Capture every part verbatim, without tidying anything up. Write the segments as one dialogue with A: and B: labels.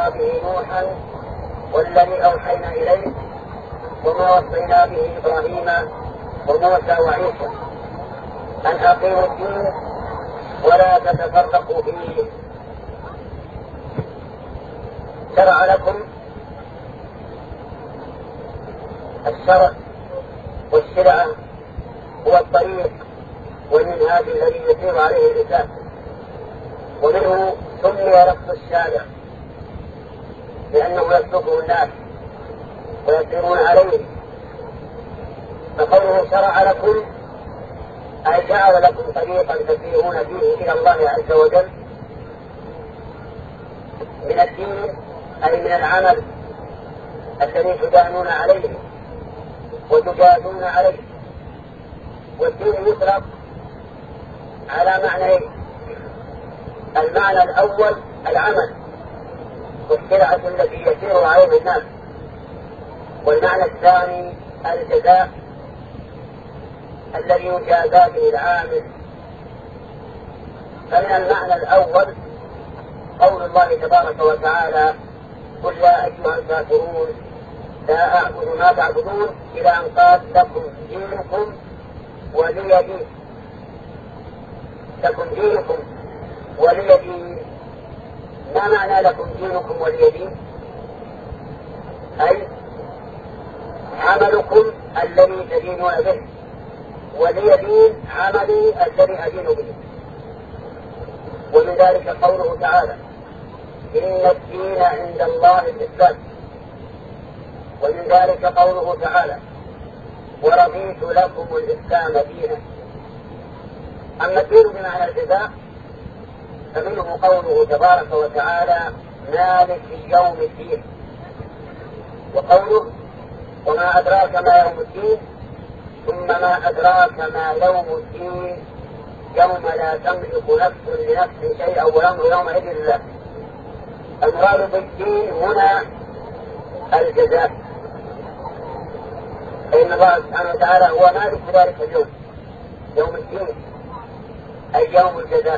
A: وصى به نوحا والذي أوحينا إليه وما وصينا به إبراهيم وموسى وعيسى أن أقيموا الدين ولا تتفرقوا فيه. شرع لكم الشرع والشرعة هو الطريق والمنهاج الذي يسير عليه الإنسان، ومنه سمي لفظ الشارع لأنه يسلكه الناس ويسيرون عليه. فقوله شرع لكم أي جعل لكم طريقا تسيرون فيه إلى الله عز وجل من الدين أي من العمل الذي تدانون عليه وتجادون عليه. والدين يطلق على معنيين: المعنى الأول العمل والشرعة التي يسير عليه الناس، والمعنى الثاني الجزاء الذي يجازى به العامل. فمن المعنى الأول قول الله تبارك وتعالى: قل يا أيها الكافرون لا أعبد ما تعبدون، إلى أن قال لكم دينكم ولي دين. لكم دينكم ولي دين. ما معنى لكم دينكم ولي دين؟ أي عملكم الذي تدينون به، ولي دين عملي الذي أدين به. ومن ذلك قوله تعالى: إن الدين عند الله الإسلام. ومن ذلك قوله تعالى: ورضيت لكم الإسلام دينا. أما الدين بمعنى الجزاء فمنه قوله تبارك وتعالى: مالك يوم الدين. وقوله: وما أدراك ما يوم الدين، ثم ما أدراك ما يوم الدين، يوم لا تملك نفس لنفس شيئا والأمر يومئذ لله. المراد بالدين هنا الجزاء، فإن الله سبحانه وتعالى هو مالك ذلك اليوم، يوم الدين أي يوم الجزاء،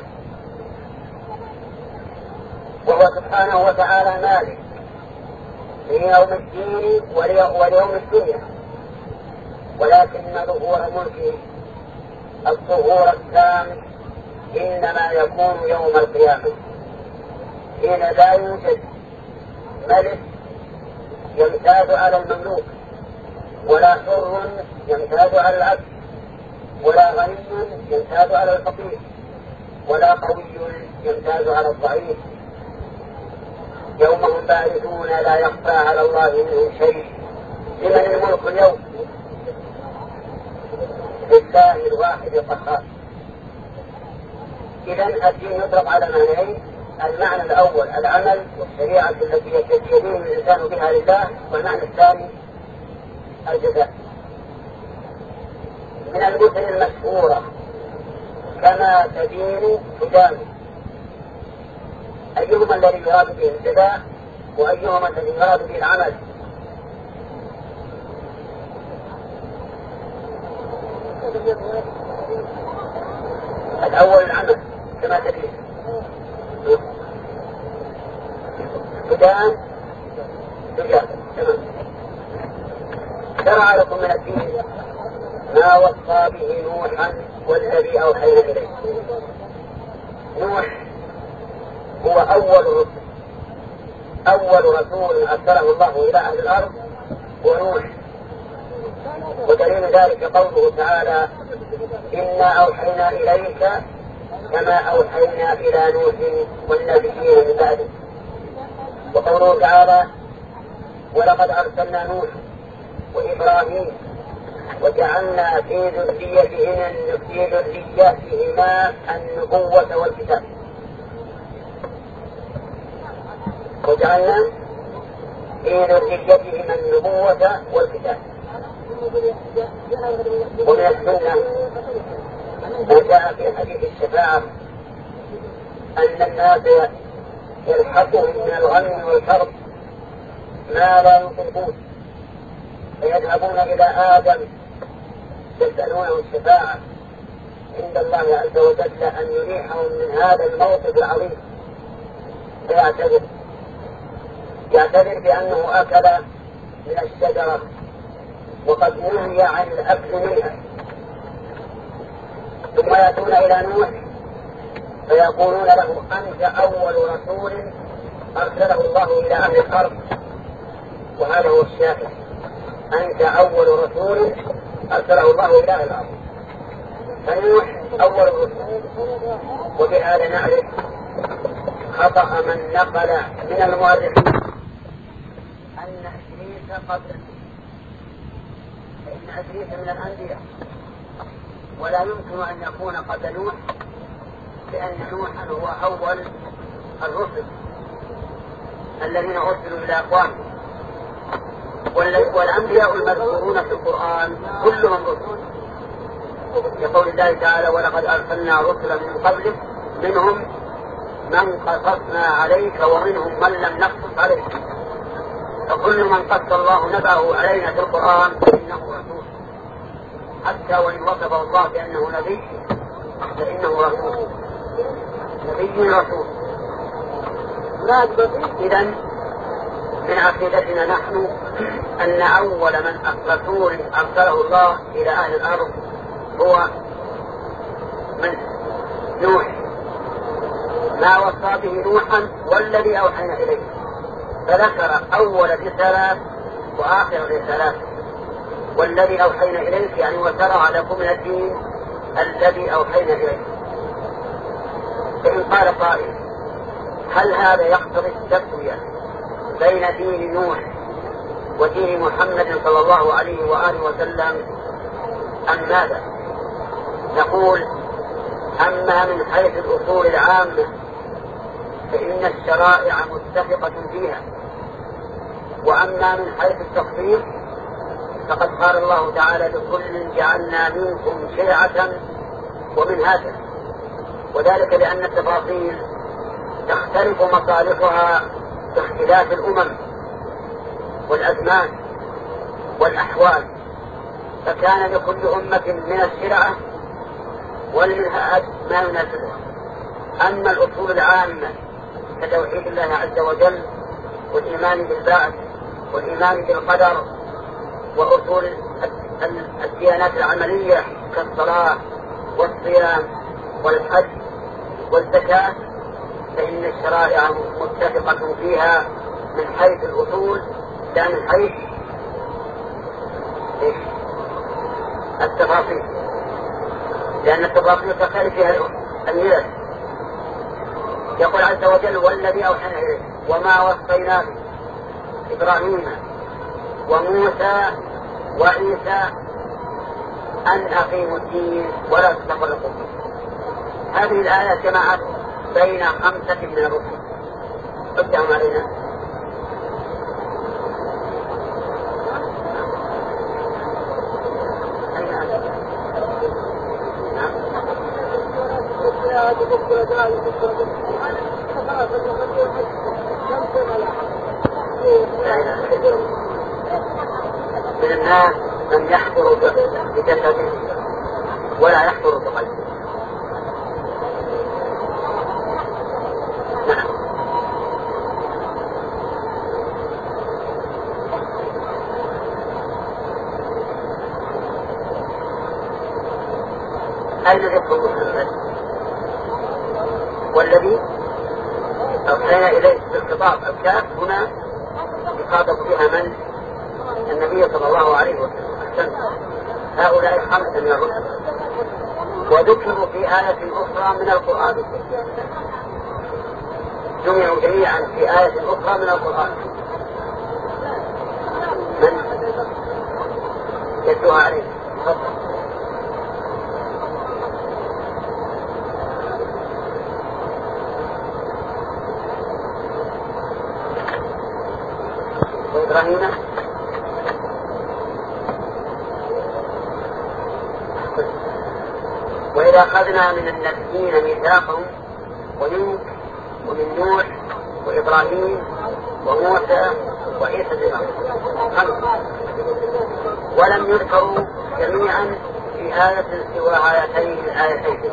A: وهو سبحانه وتعالى مالك ليوم الدين وليوم الدنيا، ولكن ظهور ملكه الظهور التام إنما يكون يوم القيامة، حين لا يوجد ملك يمتاز على المملوك، ولا حر يمتاز على العبد، ولا غني يمتاز على الفقير، ولا قوي يمتاز على الضعيف. يوم هم بارزون لا يخفى على الله منهم شيء. لمن الملك اليوم؟ لله الواحد القهار. إذن الدين يطلق على معنيين: المعنى الأول العمل والشريعة التي يدين الإنسان بها لله، والمعنى الثاني الجزاء. من المثل المشهورة: كما تدين تدان. أيهما الذي يراد به الجزاء وأيهما الذي يراد به العمل؟ الأول العمل كما تدين تدان تجاه. تمام. شرع لكم من الدين ما وصى به نوحا والذي أوحينا إليه. نوح هو أول رسول أول رسول أرسله الله إلى أهل الأرض ونوح. ودليل ذلك قوله تعالى: إنا أوحينا إليك كما أوحينا إلى نوح والنبيين من بعده. وقوله تعالى: ولقد أرسلنا نوح وإبراهيم وجعلنا في ذريتهما في ذريتهما النبوة والكتاب. وجعلنا في ذريتهما النبوة والكتاب. ومن السنة ما جاء في حديث الشفاعة أن الناس يلحقهم من الغم والكرب ما لا يطيقون، فيذهبون إلى آدم يسألونه الشفاعة عند الله عز وجل أن يريحهم من هذا الموقف العظيم، فيعتذر يعتذر بأنه أكل من الشجرة وقد نهي عن الأكل منها، ثم يأتون إلى نوح فيقولون له أنت أول رسول أرسله الله إلى أهل الأرض، وهذا هو الشافع، أنت أول رسول أرسله الله إلى أهل الأرض، فنوح أول رسول. وبهذا نعرف خطأ من نقل من المؤرخين أن إدريس قبل، فإن إدريس من الأنبياء ولا يمكن أن يكون قبل نوح، لأن نوحا هو أول الرسل الذين أرسلوا إلى أقوامهم، والأنبياء المذكورون في القرآن كلهم رسل، يقول الله تعالى ولقد أرسلنا رسلا من قبلك منهم من قصصنا عليك ومنهم من لم نقصص عليك، فكل من قص الله نبأه علينا في القرآن فإنه رسول، حتى وإن وصفه الله بأنه نبي فإنه رسول، نبي رسول. إذن من عقيدتنا نحن أن أول من رسول أرسله الله إلى أهل الأرض هو من نوح، ما وصى به نوحا والذي أوحينا إليه، فذكر أول الرسالات وآخر الرسالات، والذي أوحينا إليه يعني وشرع لكم من الدين الذي أوحينا إليه. فإن قال قائل هل هذا يقتضي التسوية بين دين نوح ودين محمد صلى الله عليه وآله وسلم أم ماذا؟ نقول أما من حيث الأصول العامة فإن الشرائع متفقة فيها، وأما من حيث التخصيص فقد قال الله تعالى لكل جعلنا منكم شرعة ومنهاجا، وذلك لأن التفاصيل تختلف مصالحها باختلاف الأمم والأزمان والأحوال، فكان لكل أمة من الشرعة والمنهاج ما يناسبها. أما الأصول العامة كتوحيد الله عز وجل والإيمان بالبعث والإيمان بالقدر وأصول الديانات العملية كالصلاة والصيام والحج والزكاة، فإن الشرائع متفقة فيها من حيث الأصول لا من حيث التفاصيل، لأن التفاصيل تختلف فيها الملل. يقول عز وجل والذي أوحينا إليه وما وصينا به إبراهيم وموسى وعيسى أن أقيموا الدين ولا تتفرقوا فيه. هذه الآية جمعت بين خمسة من الرسل، قدهم علينا. من الناس من يحضر بجسده ولا يحضر بقلبه. نعم. أين ذكر محمد والذي أوحينا إليه بالخطاب الكاف هنا يخاطب فيها من؟ النبي صلى الله عليه وسلم. هؤلاء خمسة من الرسل وذكروا في آية أخرى من القرآن، جمعوا جميعا في آية أخرى من القرآن. من يتلوها عليه؟ وإبراهيم وإذا أخذنا من النبيين ميثاقهم ومنك ومن نوح وإبراهيم وموسى وعيسى بن مريم، ولم يذكروا جميعا في آية سوى آيتين الآيتين.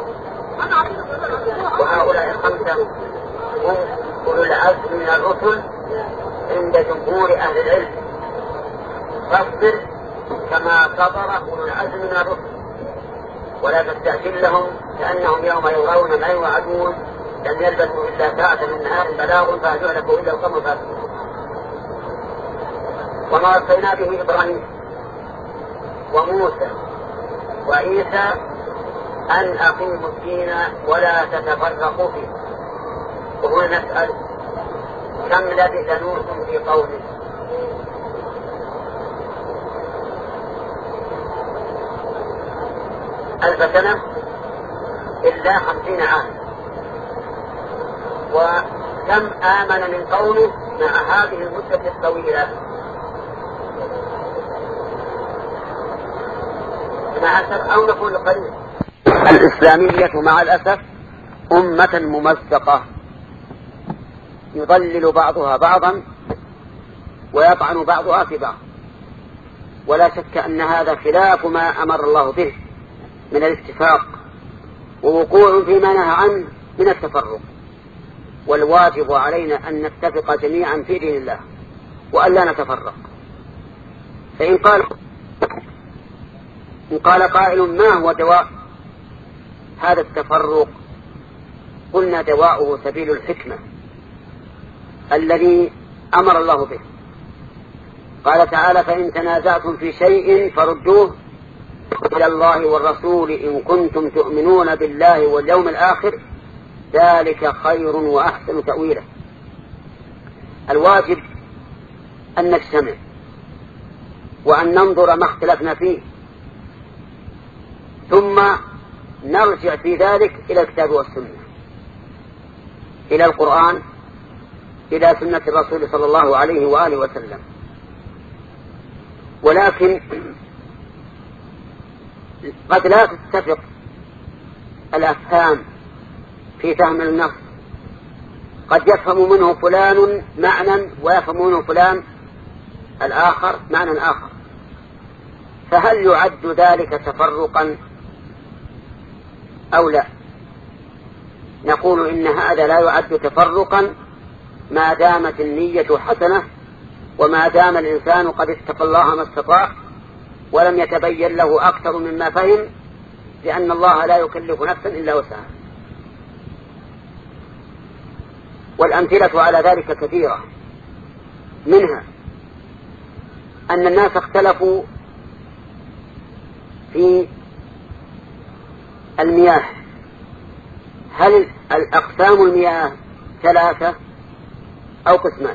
A: وهؤلاء الخمسة هم أولو العزم من الرسل عند جمهور أهل العلم، فاصبر كما صبر أولو العزم من الرسل ولا تستعجل لهم كأنهم يوم يرون ما يوعدون لم يلبثوا إلا ساعة من نهار بلاغ فهل يهلك إلا القوم الفاسقون. وما وصينا به إبراهيم وموسى وعيسى أن أقيموا الدين ولا تتفرقوا فيه. وهنا نسأل كم لبث نوح في قومه؟ ألف سنة إلا خمسين عاما. وكم آمن من قومه مع هذه المدة الطويلة؟ مع الأسف أو نقول قليل. الإسلامية مع الأسف أمة ممزقة يضلل بعضها بعضا ويطعن بعضها في بعض، ولا شك أن هذا خلاف ما أمر الله به من الاتفاق ووقوع فيما نهى عنه من التفرق. والواجب علينا أن نتفق جميعا في دين الله وأن لا نتفرق. فإن قال إن قال قائل ما هو دواء هذا التفرق؟ قلنا دواؤه سبيل الحكمة الذي أمر الله به. قال تعالى فإن تنازعتم في شيء فردوه إلى الله والرسول إن كنتم تؤمنون بالله واليوم الآخر ذلك خير وأحسن تأويلا. الواجب أن نجتمع وأن ننظر ما اختلفنا فيه ثم نرجع في ذلك إلى الكتاب والسنة، إلى القرآن، إلى سنة الرسول صلى الله عليه وآله وسلم. ولكن قد لا تتفق الأفهام في فهم النص، قد يفهم منه فلان معنى ويفهم منه فلان الآخر معنى آخر، فهل يعد ذلك تفرقا أو لا؟ نقول إن هذا لا يعد تفرقا ما دامت النية حسنة وما دام الإنسان قد اتقى الله ما استطاع ولم يتبين له أكثر مما فهم، لأن الله لا يكلف نفسا إلا وسعها. والأمثلة على ذلك كثيرة، منها أن الناس اختلفوا في المياه، هل الأقسام المياه ثلاثة أو قسمان؟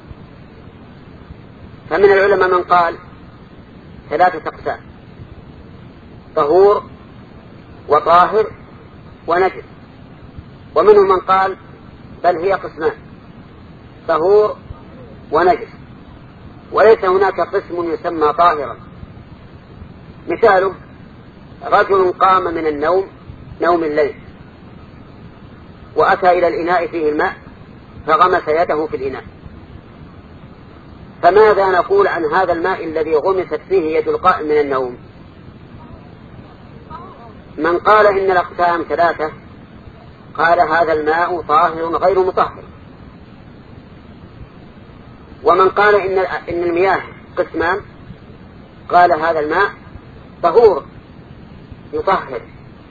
A: فمن العلماء من قال ثلاثة أقسام: طهور وطاهر ونجس. ومنهم من قال بل هي قسمان: طهور ونجس، وليس هناك قسم يسمى طاهرا. مثاله رجل قام من النوم نوم الليل وأتى إلى الإناء فيه الماء فغمس يده في الإناء، فماذا نقول عن هذا الماء الذي غمست فيه يد القائم من النوم؟ من قال إن الأقسام ثلاثة قال هذا الماء طاهر غير مطهر. ومن قال إن إن المياه قسمان قال هذا الماء طهور يطهر.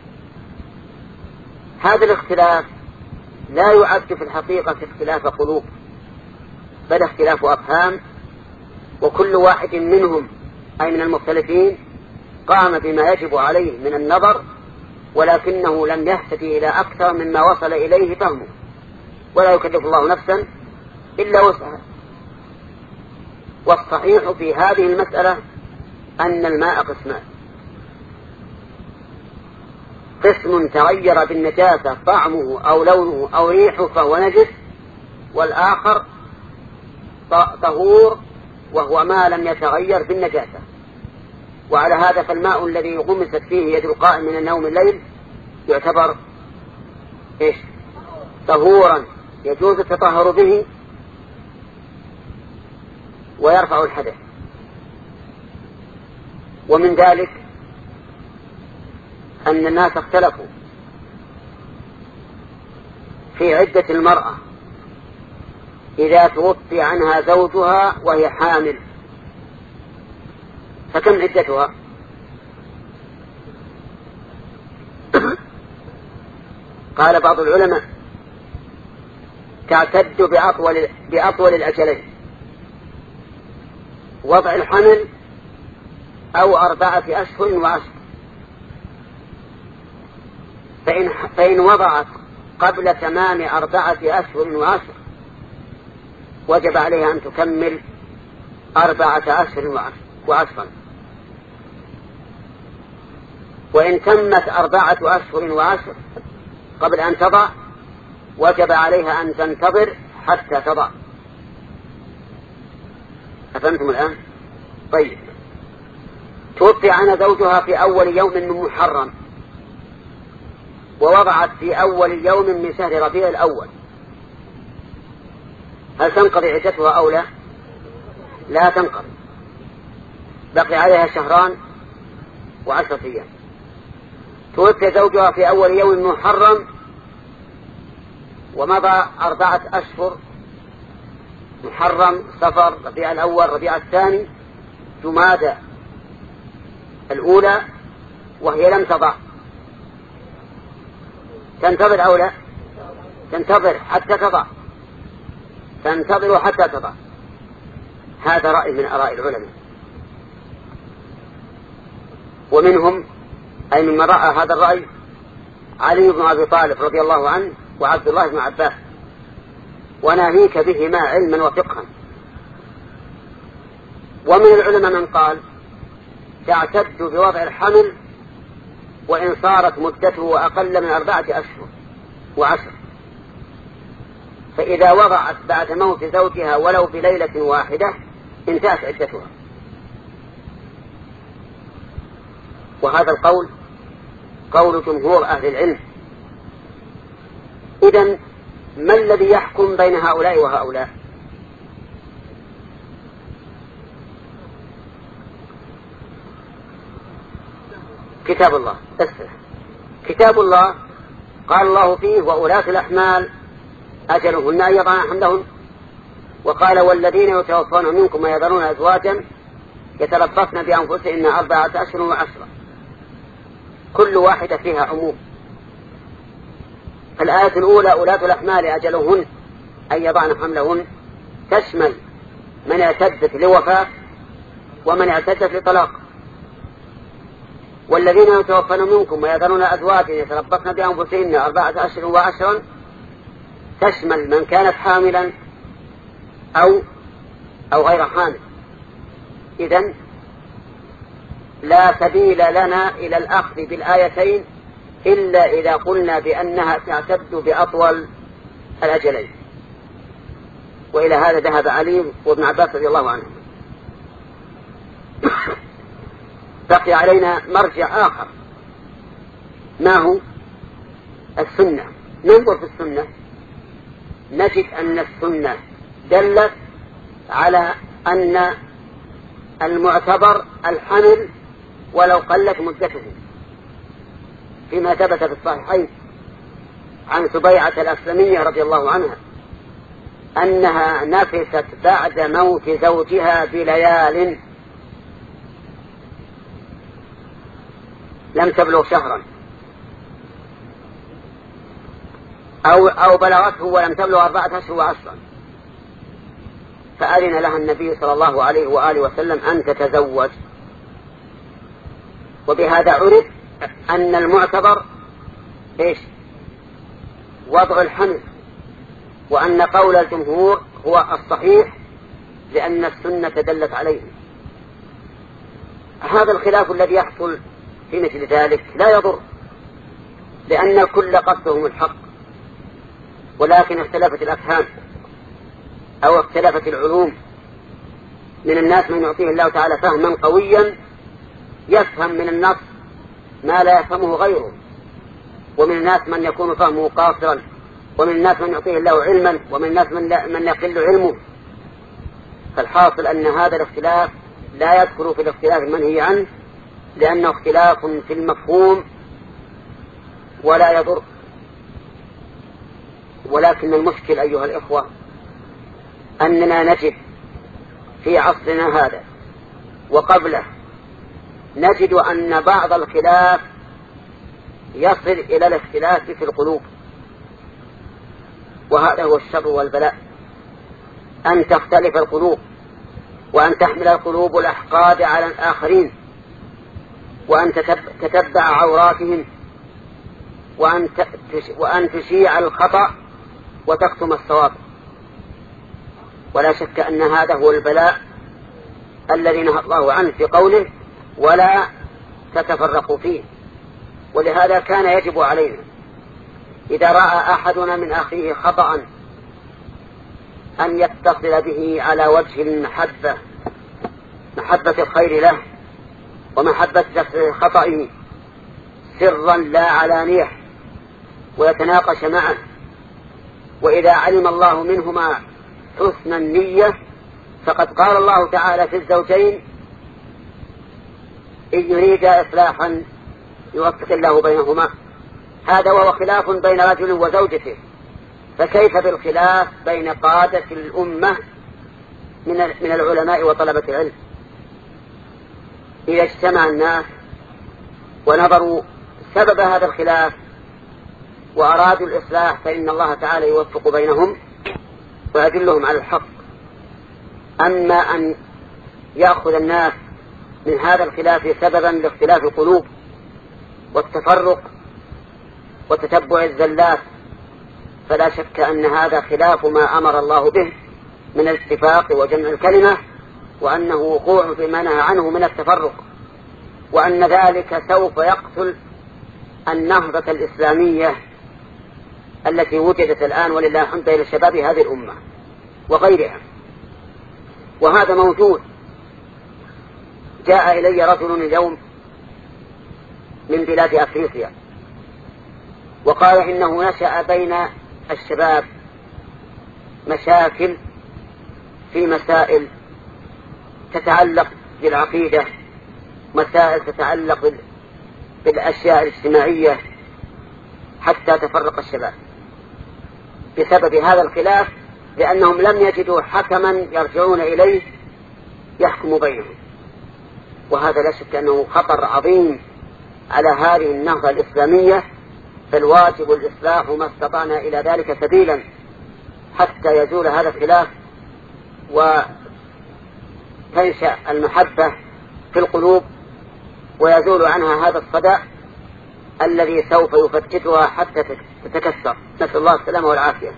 A: هذا الاختلاف لا يعد في الحقيقة اختلاف قلوب، بل اختلاف أفهام، وكل واحد منهم أي من المختلفين قام بما يجب عليه من النظر، ولكنه لم يهتدي إلى أكثر مما وصل إليه فهمه، ولا يكلف الله نفسا إلا وسعها. والصحيح في هذه المسألة أن الماء قسمان: قسم تغير بالنجاسة طعمه أو لونه أو ريحه فهو نجس، والآخر طهور وهو ما لم يتغير بالنجاسة. وعلى هذا فالماء الذي غمست فيه يد القائم من النوم الليل يعتبر إيش؟ طهورا يجوز التطهر به ويرفع الحدث. ومن ذلك أن الناس اختلفوا في عدة المرأة،
B: إذا توفي عنها زوجها وهي حامل فكم عدتها؟ قال بعض العلماء تعتد بأطول, بأطول الأجلين، وضع الحمل أو أربعة أشهر وعشر. فإن, فإن وضعت قبل تمام أربعة أشهر وعشر وجب عليها أن تكمل أربعة أشهر وعشرا، وإن تمت أربعة أشهر وعشر قبل أن تضع وجب عليها أن تنتظر حتى تضع. أفهمتم الآن؟ طيب. توفي عنها زوجها في أول يوم من محرم ووضعت في أول يوم من شهر ربيع الأول، هل تنقضي عدتها أو لا؟ لا تنقضي، بقي عليها شهران وعشرة أيام. توفي زوجها في أول يوم من محرم ومضى أربعة أشهر، محرم، صفر، ربيع الأول، ربيع الثاني، جمادى الأولى، وهي لم تضع، تنتظر أو لا؟ تنتظر حتى تضع، تنتظر حتى تضع. هذا رأي من آراء العلماء، ومنهم أي مما رأى هذا الرأي علي بن أبي طالب رضي الله عنه وعبد الله بن عباس، وناهيك بهما علما وفقها. ومن العلماء من قال تعتد بوضع الحمل وإن صارت مدته أقل من أربعة أشهر وعشر، فإذا وضعت بعد موت زوجها ولو بليلة واحدة انتهت عدتها. وهذا القول قول جمهور أهل العلم. إذن ما الذي يحكم بين هؤلاء وهؤلاء؟ كتاب الله. اسمع، كتاب الله قال الله فيه وأولاة الأحمال أجلهن أن يضعن حملهن، وقال والذين يتوفون منكم ويذرون أزواجا يتربصن بأنفسهن أربعة أشهر وعشرة، كل واحدة فيها عموم. فالآية الأولى أولاة الأحمال أجلهن أن يضعن حملهن تشمل من اعتدت لوفاة ومن اعتدت لطلاق. والذين يتوفون منكم ويذرون أزواجا يتربصن بأنفسهن أربعة أشهر وعشرا تشمل من كانت حاملا أو أو غير حامل. إذن لا سبيل لنا إلى الأخذ بالآيتين إلا إذا قلنا بأنها تعتد بأطول الأجلين، وإلى هذا ذهب علي وابن عباس رضي الله عنهم. بقي علينا مرجع آخر، ما هو؟ السنة. ننظر في السنة نجد أن السنة دلت على أن المعتبر الحمل ولو قلت مدته، فيما ثبت في الصحيحين عن سبيعة الأسلمية رضي الله عنها أنها نفست بعد موت زوجها بليال لم تبلغ شهرا، أو, أو بلغته ولم تبلغ أربعة أشهر وعشرا، فأذن لها النبي صلى الله عليه وآله وسلم أن تتزوج. وبهذا عرف أن المعتبر إيش؟ وضع الحمل، وأن قول الجمهور هو الصحيح لأن السنة دلت عليه. هذا الخلاف الذي يحصل في مثل ذلك لا يضر، لأن الكل قصدهم الحق، ولكن اختلفت الأفهام أو اختلفت العلوم. من الناس من يعطيه الله تعالى فهما قويا يفهم من النص ما لا يفهمه غيره، ومن الناس من يكون فهمه قاصرا، ومن الناس من يعطيه الله علما، ومن الناس من, من يقل علمه. فالحاصل أن هذا الاختلاف لا يدخل في الاختلاف المنهي عنه، لأنه اختلاف في المفهوم ولا يضر. ولكن المشكل أيها الإخوة أننا نجد في عصرنا هذا وقبله نجد أن بعض الخلاف يصل إلى الاختلاف في القلوب، وهذا هو الشر والبلاء، أن تختلف القلوب وأن تحمل القلوب الأحقاد على الآخرين وأن تتبع عوراتهم وأن وأن تشيع الخطأ وتكتم الصواب. ولا شك أن هذا هو البلاء الذي نهى الله عنه في قوله ولا تتفرقوا فيه. ولهذا كان يجب علينا إذا رأى أحدنا من أخيه خطأ أن يتصل به على وجه المحبة، محبة الخير له ومحبة خطئه سرا لا علانية، ويتناقش معه. وإذا علم الله منهما حسن النية فقد قال الله تعالى في الزوجين إن يريد إصلاحا يوفق الله بينهما. هذا وهو خلاف بين رجل وزوجته، فكيف بالخلاف بين قادة الأمة من العلماء وطلبة العلم؟ إذا اجتمع الناس ونظروا سبب هذا الخلاف وأرادوا الإصلاح فإن الله تعالى يوفق بينهم ويدلهم على الحق. أما أن يأخذ الناس من هذا الخلاف سببا لاختلاف القلوب والتفرق وتتبع الزلات فلا شك أن هذا خلاف ما أمر الله به من الاتفاق وجمع الكلمة، وأنه وقوع فيما نهى عنه من التفرق، وأن ذلك سوف يقتل النهضة الإسلامية التي وجدت الآن ولله الحمد بين شباب هذه الأمة وغيرها. وهذا موجود. جاء إلي رجل اليوم من بلاد أفريقيا وقال إنه نشأ بين الشباب مشاكل في مسائل تتعلق بالعقيدة، مسائل تتعلق بالأشياء الاجتماعية، حتى تفرق الشباب بسبب هذا الخلاف، لأنهم لم يجدوا حكما يرجعون إليه يحكم بينهم. وهذا لا شك أنه خطر عظيم على هذه النهضة الإسلامية، فالواجب الإصلاح ما استطعنا إلى ذلك سبيلا حتى يزول هذا الخلاف وتنشأ المحبة في القلوب ويزول عنها هذا الصداع الذي سوف يفتتها حتى تتكسر. نسأل الله السلامة والعافية.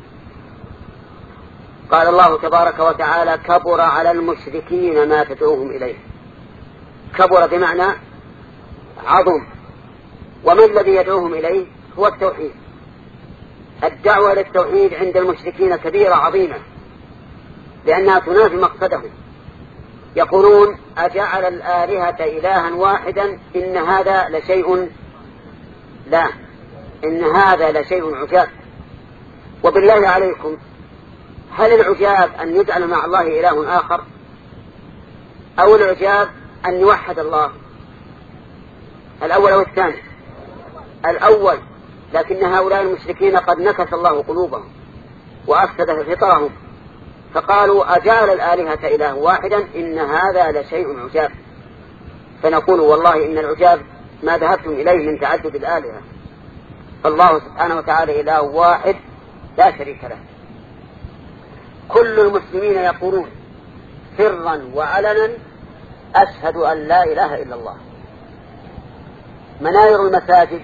B: قال الله تبارك وتعالى كبر على المشركين ما تدعوهم إليه. كبر بمعنى عظم، وما الذي يدعوهم إليه؟ هو التوحيد. الدعوة للتوحيد عند المشركين كبيرة عظيمة لأنها تنافي مقصدهم. يقولون أجعل الآلهة إلها واحدا إن هذا لشيء لا إن هذا لشيء عجاب. وبالله عليكم هل العجاب أن يجعل مع الله إله آخر أو العجاب أن يوحد الله؟ الأول أو الثاني؟ الأول. لكن هؤلاء المشركين قد نكس الله قلوبهم وأفسد فطرهم فقالوا أجعل الآلهة إله واحدا إن هذا لشيء عجاب. فنقول والله إن العجاب ما ذهبتم إليه من تعدد الآلهة، فالله سبحانه وتعالى إله واحد لا شريك له. كل المسلمين يقولون سرا وعلنا أشهد أن لا إله إلا الله. مناير المساجد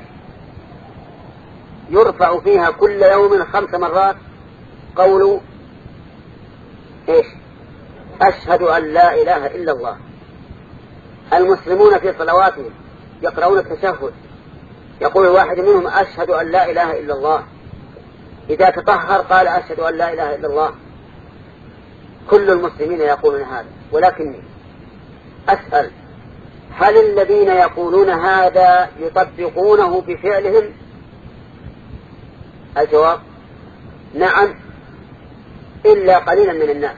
B: يرفع فيها كل يوم خمس مرات قولوا إيش؟ أشهد أن لا إله إلا الله. المسلمون في صلواتهم يقرؤون التشهد يقول الواحد منهم أشهد أن لا إله إلا الله. إذا تطهر قال أشهد أن لا إله إلا الله. كل المسلمين يقولون هذا، ولكني أسأل هل الذين يقولون هذا يطبقونه بفعلهم؟ الجواب نعم، إلا قليلا من الناس.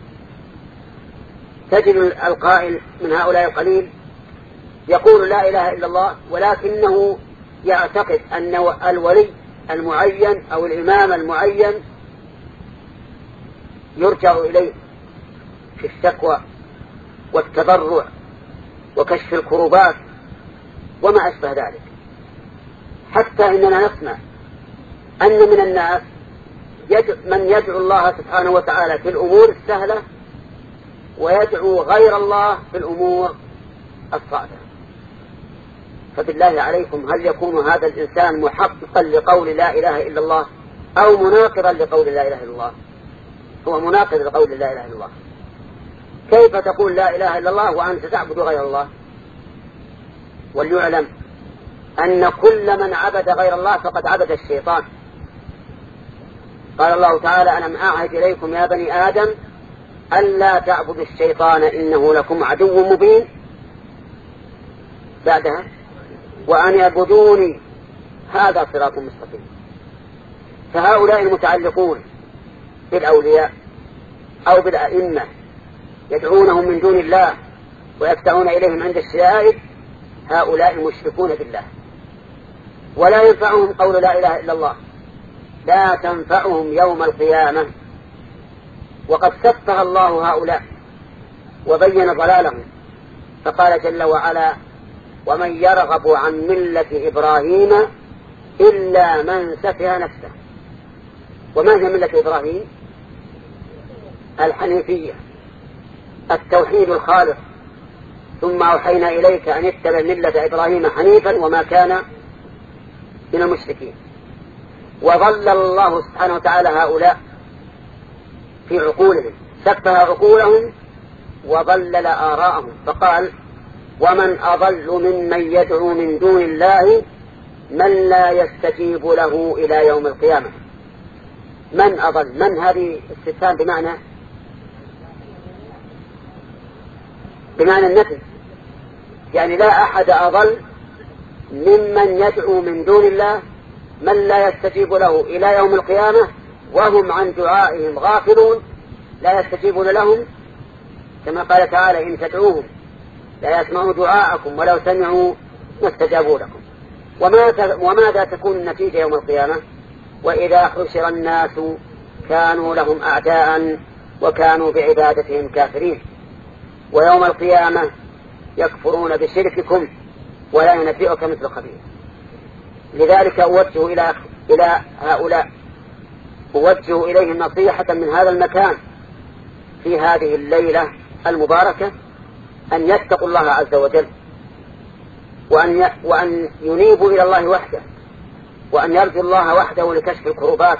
B: تجد القائل من هؤلاء القليل يقول لا إله إلا الله ولكنه يعتقد أن الولي المعين أو الإمام المعين يرجع إليه في الشكوى والتضرع وكشف الكروبات وما أشبه ذلك، حتى إننا نسمع أن من الناس من يدعو الله سبحانه وتعالى في الأمور السهلة ويدعو غير الله في الأمور الصعبة. فبالله عليكم هل يكون هذا الإنسان محققا لقول لا إله إلا الله أو مناقضا لقول لا إله إلا الله؟ هو مناقض لقول لا إله إلا الله. كيف تقول لا إله إلا الله وأنت تعبد غير الله؟ وليعلم أن كل من عبد غير الله فقد عبد الشيطان. قال الله تعالى: ألم أعهد إليكم يا بني آدم ألا تعبدوا الشيطان إنه لكم عدو مبين. بعدها: وأن يعبدوني هذا صراط مستقيم. فهؤلاء المتعلقون بالأولياء أو بالأئمة يدعونهم من دون الله ويفتعون إليهم عند الشدائد، هؤلاء مشركون بالله، ولا ينفعهم قول لا إله إلا الله، لا تنفعهم يوم القيامة. وقد سفه الله هؤلاء وبين ضلالهم، فقال جل وعلا: ومن يرغب عن ملة إبراهيم إلا من سفه نفسه. وما هي ملة إبراهيم؟ الحنيفية، التوحيد الخالص. ثم أوحينا إليك أن اتبع ملة إبراهيم حنيفا وما كان من المشركين. وظلل الله سبحانه وتعالى هؤلاء في عقولهم، سفه عقولهم وضلل آراءهم، فقال: ومن أضل ممن يدعو من دون الله من لا يستجيب له إلى يوم القيامة. من أضل؟ من هذه استفهام بمعنى بمعنى النفي، يعني لا أحد أضل ممن يدعو من دون الله من لا يستجيب له إلى يوم القيامة وهم عن دعائهم غافلون، لا يستجيبون لهم، كما قال تعالى: إن تدعوهم لا يسمعوا دعاءكم ولو سمعوا ما استجابوا لكم. وماذا تكون النتيجة يوم القيامة؟ وإذا حشر الناس كانوا لهم أعداء وكانوا بعبادتهم كافرين، ويوم القيامة يكفرون بشرككم ولا ينبئك مثل خبير. لذلك أوجه إلى إلى هؤلاء أوجه إليهم نصيحة من هذا المكان في هذه الليلة المباركة أن يتقوا الله عز وجل، وأن وأن ينيبوا إلى الله وحده، وأن يرجوا الله وحده لكشف الكروبات،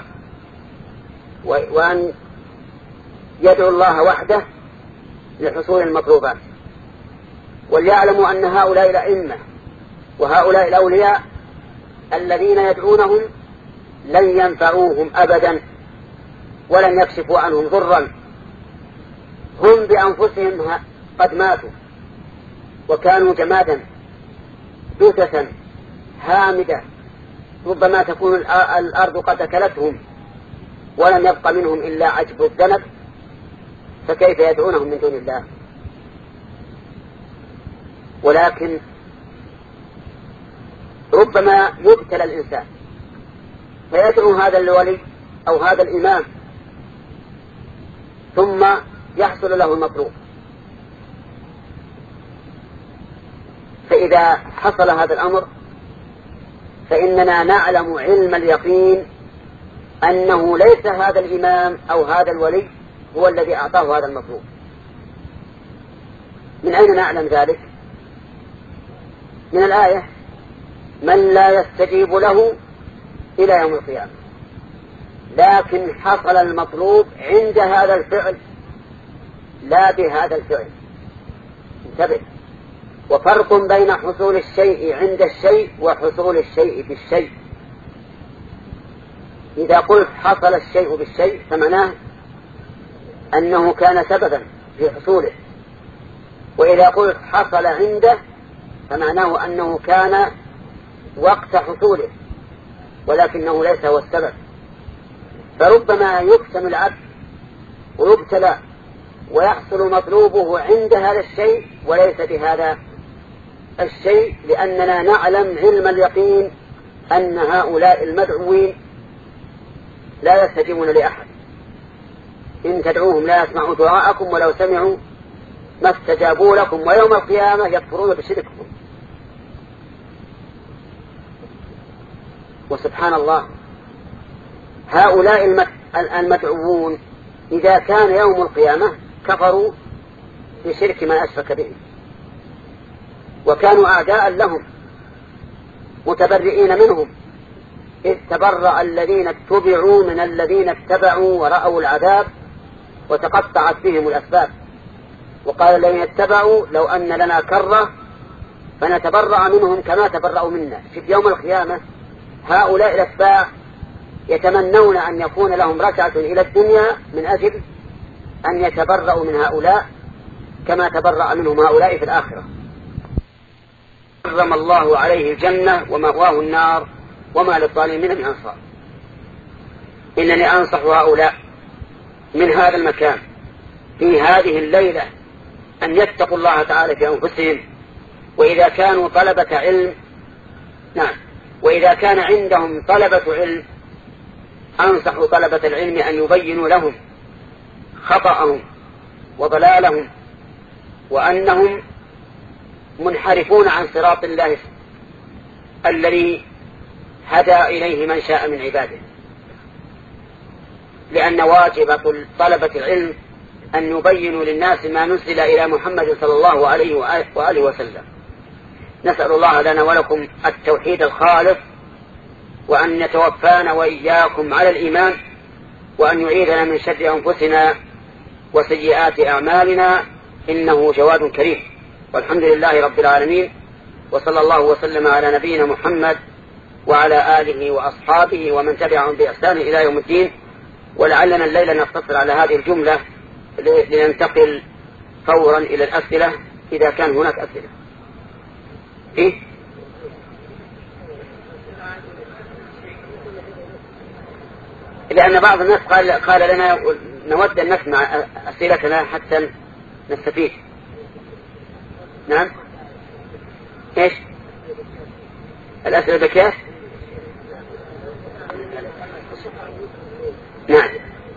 B: وأن يدعوا الله وحده لحصول المطلوبات. وليعلموا أن هؤلاء الأئمة وهؤلاء الأولياء الذين يدعونهم لن ينفعوهم أبدا ولن يكشفوا عنهم ضرا. هم بأنفسهم قد ماتوا وكانوا جمادا جثثا هامدة، ربما تكون الأرض قد أكلتهم ولم يبق منهم إلا عجب الذنب، فكيف يدعونهم من دون الله؟ ولكن ربما يبتلى الإنسان فيدعو هذا الولي أو هذا الإمام ثم يحصل له المطلوب. فإذا حصل هذا الأمر فإننا نعلم علم اليقين أنه ليس هذا الإمام أو هذا الولي هو الذي أعطاه هذا المطلوب. من أين نعلم ذلك؟ من الآية: من لا يستجيب له إلى يوم القيامة. لكن حصل المطلوب عند هذا الفعل لا بهذا الفعل. انتبه، وفرق بين حصول الشيء عند الشيء وحصول الشيء بالشيء. إذا قلت حصل الشيء بالشيء فمعناه أنه كان سببا في حصوله، وإذا قلت حصل عنده فمعناه أنه كان وقت حصوله ولكنه ليس هو السبب. فربما يقسم العبد ويبتلى ويحصل مطلوبه عند هذا الشيء وليس بهذا الشيء، لأننا نعلم علم اليقين أن هؤلاء المدعوين لا يستجيبون لأحد إن تدعوهم لا يسمعوا دعاءكم ولو سمعوا ما استجابوا لكم ويوم القيامة يكفرون بشرككم. وسبحان الله، هؤلاء المدعوون إذا كان يوم القيامة كفروا بشرك من أشرك به، وكانوا أعداء لهم متبرئين منهم، إذ تبرأ الذين اتبعوا من الذين اتبعوا ورأوا العذاب وتقطعت بهم الأسباب. وقال الذين اتبعوا لو أن لنا كرة فنتبرأ منهم كما تبرأوا منا. في يوم القيامة هؤلاء الأتباع يتمنون أن يكون لهم ركعة إلى الدنيا من أجل أن يتبرأوا من هؤلاء كما تبرأ منهم هؤلاء في الآخرة. حرم الله عليه الجنة ومأواه النار وما للظالمين من أنصار. إنني أنصح هؤلاء من هذا المكان في هذه الليلة أن يتقوا الله تعالى في أنفسهم، وإذا كانوا طلبة علم نعم وإذا كان عندهم طلبة علم أنصح طلبة العلم أن يبينوا لهم خطأهم وضلالهم وأنهم منحرفون عن صراط الله الذي هدى إليه من شاء من عباده. لأن واجب طلبة العلم أن يبينوا للناس ما نزل إلى محمد صلى الله عليه وآله وسلم. نسأل الله لنا ولكم التوحيد الخالص، وأن يتوفانا وإياكم على الإيمان، وأن يعيذنا من شر أنفسنا وسيئات أعمالنا، إنه جواد كريم. والحمد لله رب العالمين، وصلى الله وسلم على نبينا محمد وعلى آله وأصحابه ومن تبعهم بإحسان إلى يوم الدين. ولعلنا الليلة نقتصر على هذه الجملة لننتقل فورا إلى الأسئلة إذا كان هناك أسئلة. إيه؟ لأن بعض الناس قال, قال لنا نود أن نسمع أسئلتنا حتى نستفيد. نعم. إيش الأسئلة بكيف؟ نعم.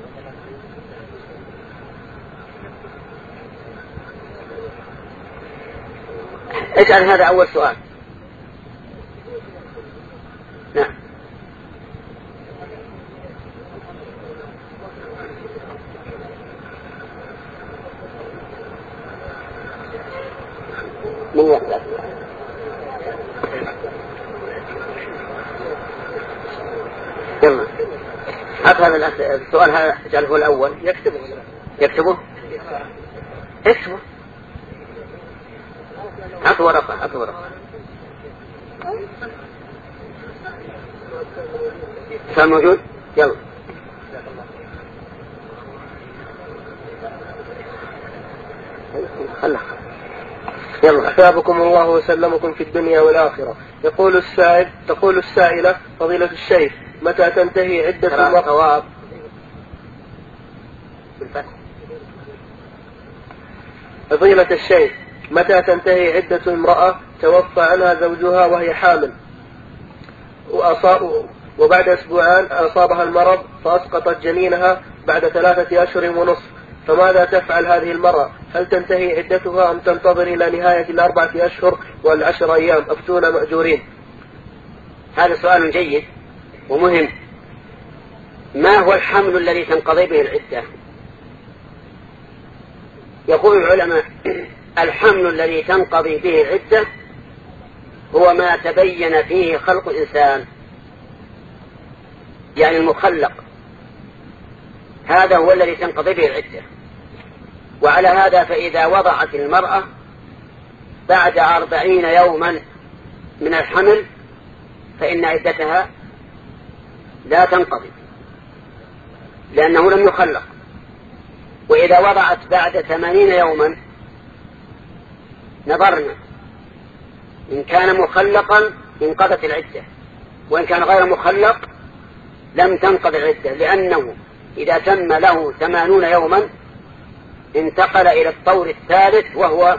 B: اجعل هذا أول سؤال. نعم. من يقرأ؟ يلا هات هذا السؤال، هذا اجعله الأول. يكتبه يكتبه اكتبه. هات ورقة هات ورقة. كان موجود. يلا خلها.
C: يلا. أثابكم الله وسلمكم في الدنيا والآخرة. يقول السائل تقول السائلة: فضيلة الشيخ، متى تنتهي عدة المرأة؟ فضيلة الشيخ، متى تنتهي عدة امرأة توفى عنها زوجها وهي حامل وأصاب وبعد أسبوعان أصابها المرض فأسقطت جنينها بعد ثلاثة أشهر ونصف، فماذا تفعل هذه المرأة؟ هل تنتهي عدتها أم تنتظر إلى نهاية الأربعة أشهر والعشر أيام؟ أفتونا مأجورين.
B: هذا سؤال جيد ومهم. ما هو الحمل الذي تنقضي به العدة؟ يقول العلماء: الحمل الذي تنقضي به العدة هو ما تبين فيه خلق الإنسان، يعني المخلق، هذا هو الذي تنقضي به العدة. وعلى هذا فإذا وضعت المرأة بعد أربعين يوما من الحمل فإن عدتها لا تنقضي لأنه لم يخلق. وإذا وضعت بعد ثمانين يوما نظرنا، إن كان مخلقا انقضت العدة، وإن كان غير مخلق لم تنقض العدة، لأنه إذا تم له ثمانون يوما انتقل إلى الطور الثالث وهو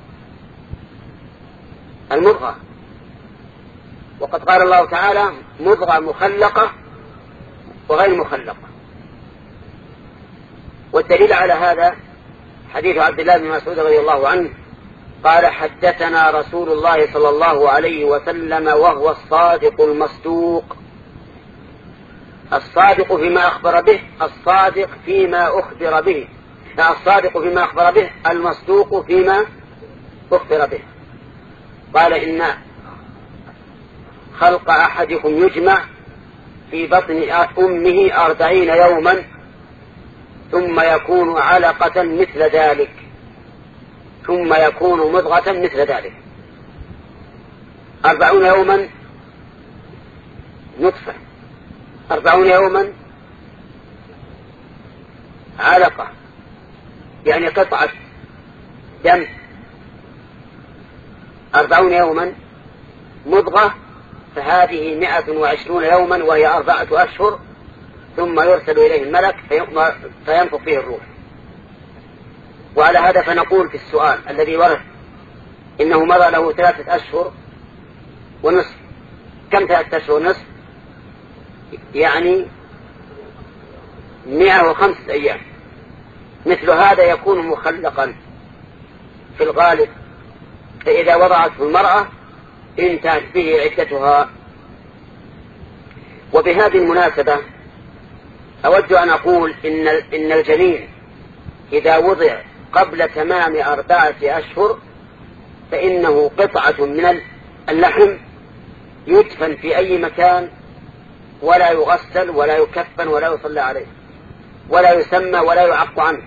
B: المضغة. وقد قال الله تعالى: مضغة مخلقة وغير مخلقة. والدليل على هذا حديث عبد الله بن مسعود رضي الله عنه قال حدثنا رسول الله صلى الله عليه وسلم وهو الصادق المصدوق. الصادق فيما أخبر به، الصادق فيما أخبر به، الصادق فيما أخبر به، المصدوق فيما أخبر به. قال إن خلق أحدكم يجمع في بطن أمه أربعين يوما ثم يكون علقة مثل ذلك ثم يكون مضغة مثل ذلك. أربعون يوما نطفة، أربعون يوما علقة يعني قطعة دم، أربعون يوما مضغة فهذه مئة وعشرون يوما وهي أربعة أشهر، ثم يرسل إليه الملك فينفخ فيه الروح. وعلى هذا فنقول في السؤال الذي ورد إنه مضى له ثلاثة أشهر ونصف. كم ثلاثة أشهر ونصف؟ يعني مئة وخمسة أيام. مثل هذا يكون مخلقا في الغالب، فإذا وضعته المرأة انتهت به عدتها. وبهذه المناسبة أود أن أقول إن إن الجنين إذا وضع قبل تمام أربعة أشهر فإنه قطعة من اللحم يدفن في أي مكان ولا يغسل ولا يكفن ولا يصلى عليه ولا يسمى ولا يعق عنه.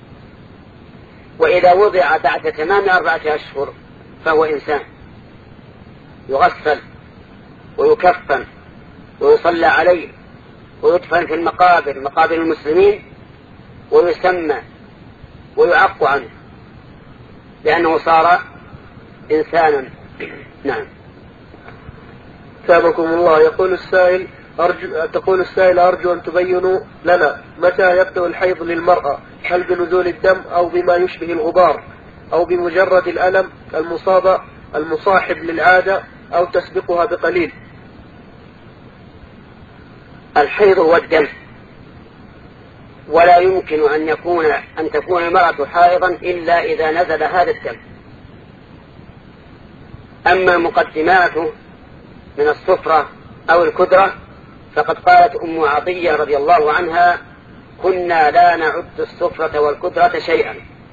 B: وإذا وضع بعد تمام أربعة أشهر فهو إنسان يغسل ويكفن ويصلى عليه ويدفن في المقابر مقابر المسلمين ويسمى ويعق عنه لأنه صار إنسانا. نعم.
C: ثابكم الله. يقول السائل أرجو تقول السائل أرجو أن تبينوا لنا متى يبدأ الحيض للمرأة، هل بنزول الدم أو بما يشبه الغبار أو بمجرد الألم المصاب المصاحب للعادة أو تسبقها بقليل؟
B: الحيض هو الدم، ولا يمكن أن يكون أن تكون المرأة حائضا إلا إذا نزل هذا الدم. أما مقدماته من الصفرة أو الكدرة فقد قالت أم عطية رضي الله عنها كنا لا نعد الصفرة والكدرة شيئا.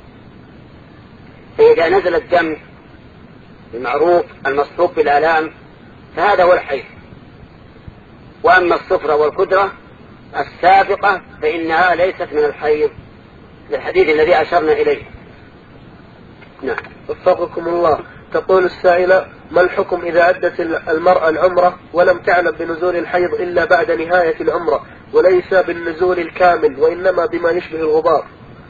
B: فإذا نزل الدم المعروف المصحوب بالآلام فهذا هو الحيض. وأما الصفرة والكدرة السابقة فإنها ليست من الحيض للحديث الذي أشرنا إليه.
C: نعم. وفقكم الله. تقول السائلة ما الحكم إذا أدت المرأة العمرة ولم تعلم بنزول الحيض إلا بعد نهاية العمرة وليس بالنزول الكامل وإنما بما يشبه الغبار؟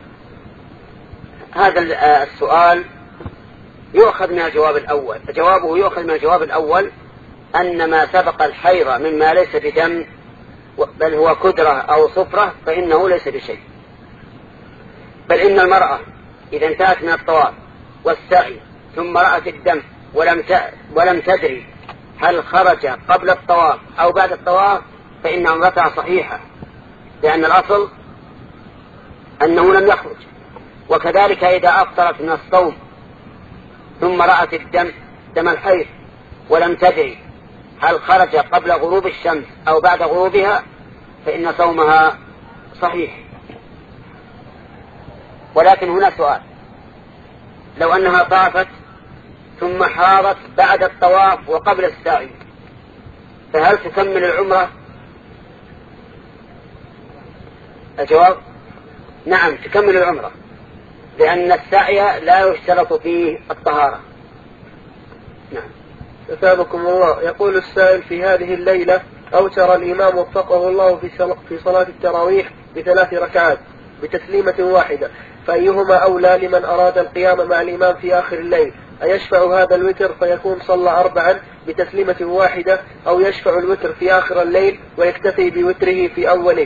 B: هذا السؤال يؤخذ من الجواب الأول. جوابه يؤخذ من الجواب الأول أن ما سبق الحيض مما ليس بدم بل هو كدرة أو صفرة فإنه ليس بشيء. بل إن المرأة إذا انتهت من الطواف والسعي ثم رأت الدم ولم ولم تدري هل خرج قبل الطواف أو بعد الطواف فإن عمرتها صحيحة، لأن الأصل أنه لم يخرج. وكذلك إذا أفطرت من الصوم ثم رأت الدم دم الحيض ولم تدري هل خرج قبل غروب الشمس أو بعد غروبها فإن صومها صحيح. ولكن هنا سؤال: لو أنها طافت ثم حاضت بعد الطواف وقبل السعي فهل تكمل العمرة؟ الجواب: نعم تكمل العمرة، لأن السعي لا يشترط فيه الطهارة. نعم.
C: أثابكم الله. يقول السائل في هذه الليلة أوتر الإمام وفقه الله في صلاة التراويح بثلاث ركعات بتسليمة واحدة، فأيهما أولى لمن أراد القيام مع الإمام في آخر الليل؟ أيشفع هذا الوتر فيكون صلى أربعا بتسليمة واحدة، أو يشفع الوتر في آخر الليل ويكتفي بوتره في أوله؟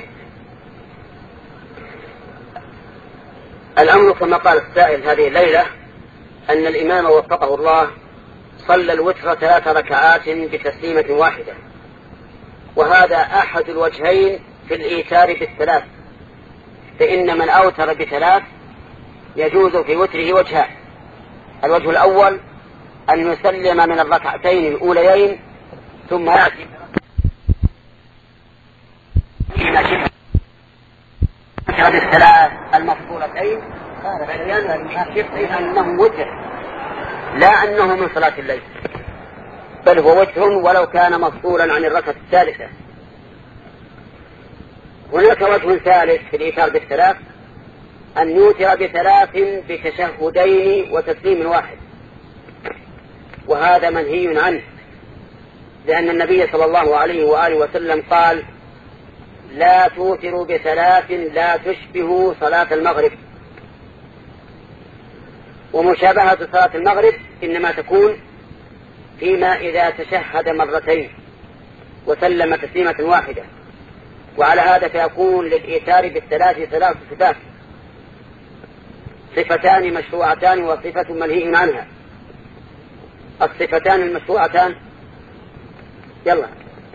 B: الأمر كما قال السائل هذه الليلة أن الإمام وفقه الله صلى الوتر ثلاث ركعات بتسليمة واحدة، وهذا أحد الوجهين في الإيتار بالثلاث، فإن من أوتر بثلاث يجوز في وتره وجهان. الوجه الأول أن يسلم من الركعتين الأوليين ثم يأتي بالثلاث المفضولتين فينشف أنه وتر لا أنه من صلاة الليل، بل هو وتر ولو كان مفضولا عن الركعة الثالثة. هناك وجه ثالث في الإيتار بالثلاث أن يوتر بثلاث بتشهدين وتسليم واحد، وهذا منهي عنه، لأن النبي صلى الله عليه وآله وسلم قال: لا توتروا بثلاث لا تشبه صلاة المغرب. ومشابهة صلاة المغرب إنما تكون فيما إذا تشهد مرتين وسلم تسليمة واحدة، وعلى هذا فيكون للإيتار بالثلاث ثلاث صفات: صفتان مشروعتان وصفة منهي عنها. الصفتان المشروعتان يلا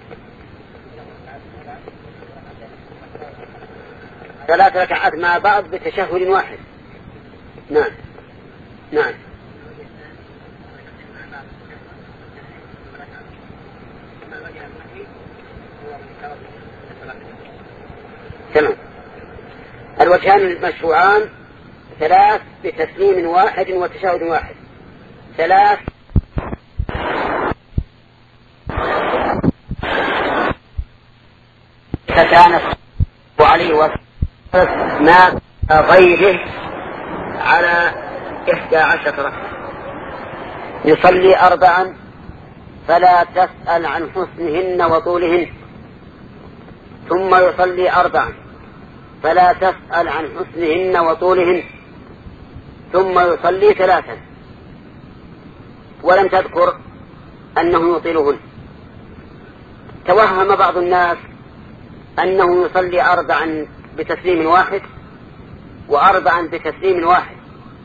B: ثلاث ركعات مع بعض بتشهد واحد. نعم نعم تمام. الوجهان المشروعان ثلاث بتسليم واحد وتشهد واحد. ثلاث كان عليه وسلم ما غيره على إحدى عشرة ركعة. يصلي أربعا فلا تسأل عن حسنهن وطولهن، ثم يصلي أربعا فلا تسأل عن حسنهن وطولهن، ثم يصلي ثلاثا ولم تذكر أنه يطيلهن. توهم بعض الناس أنه يصلي أربعا بتسليم واحد وأربعا بتسليم واحد،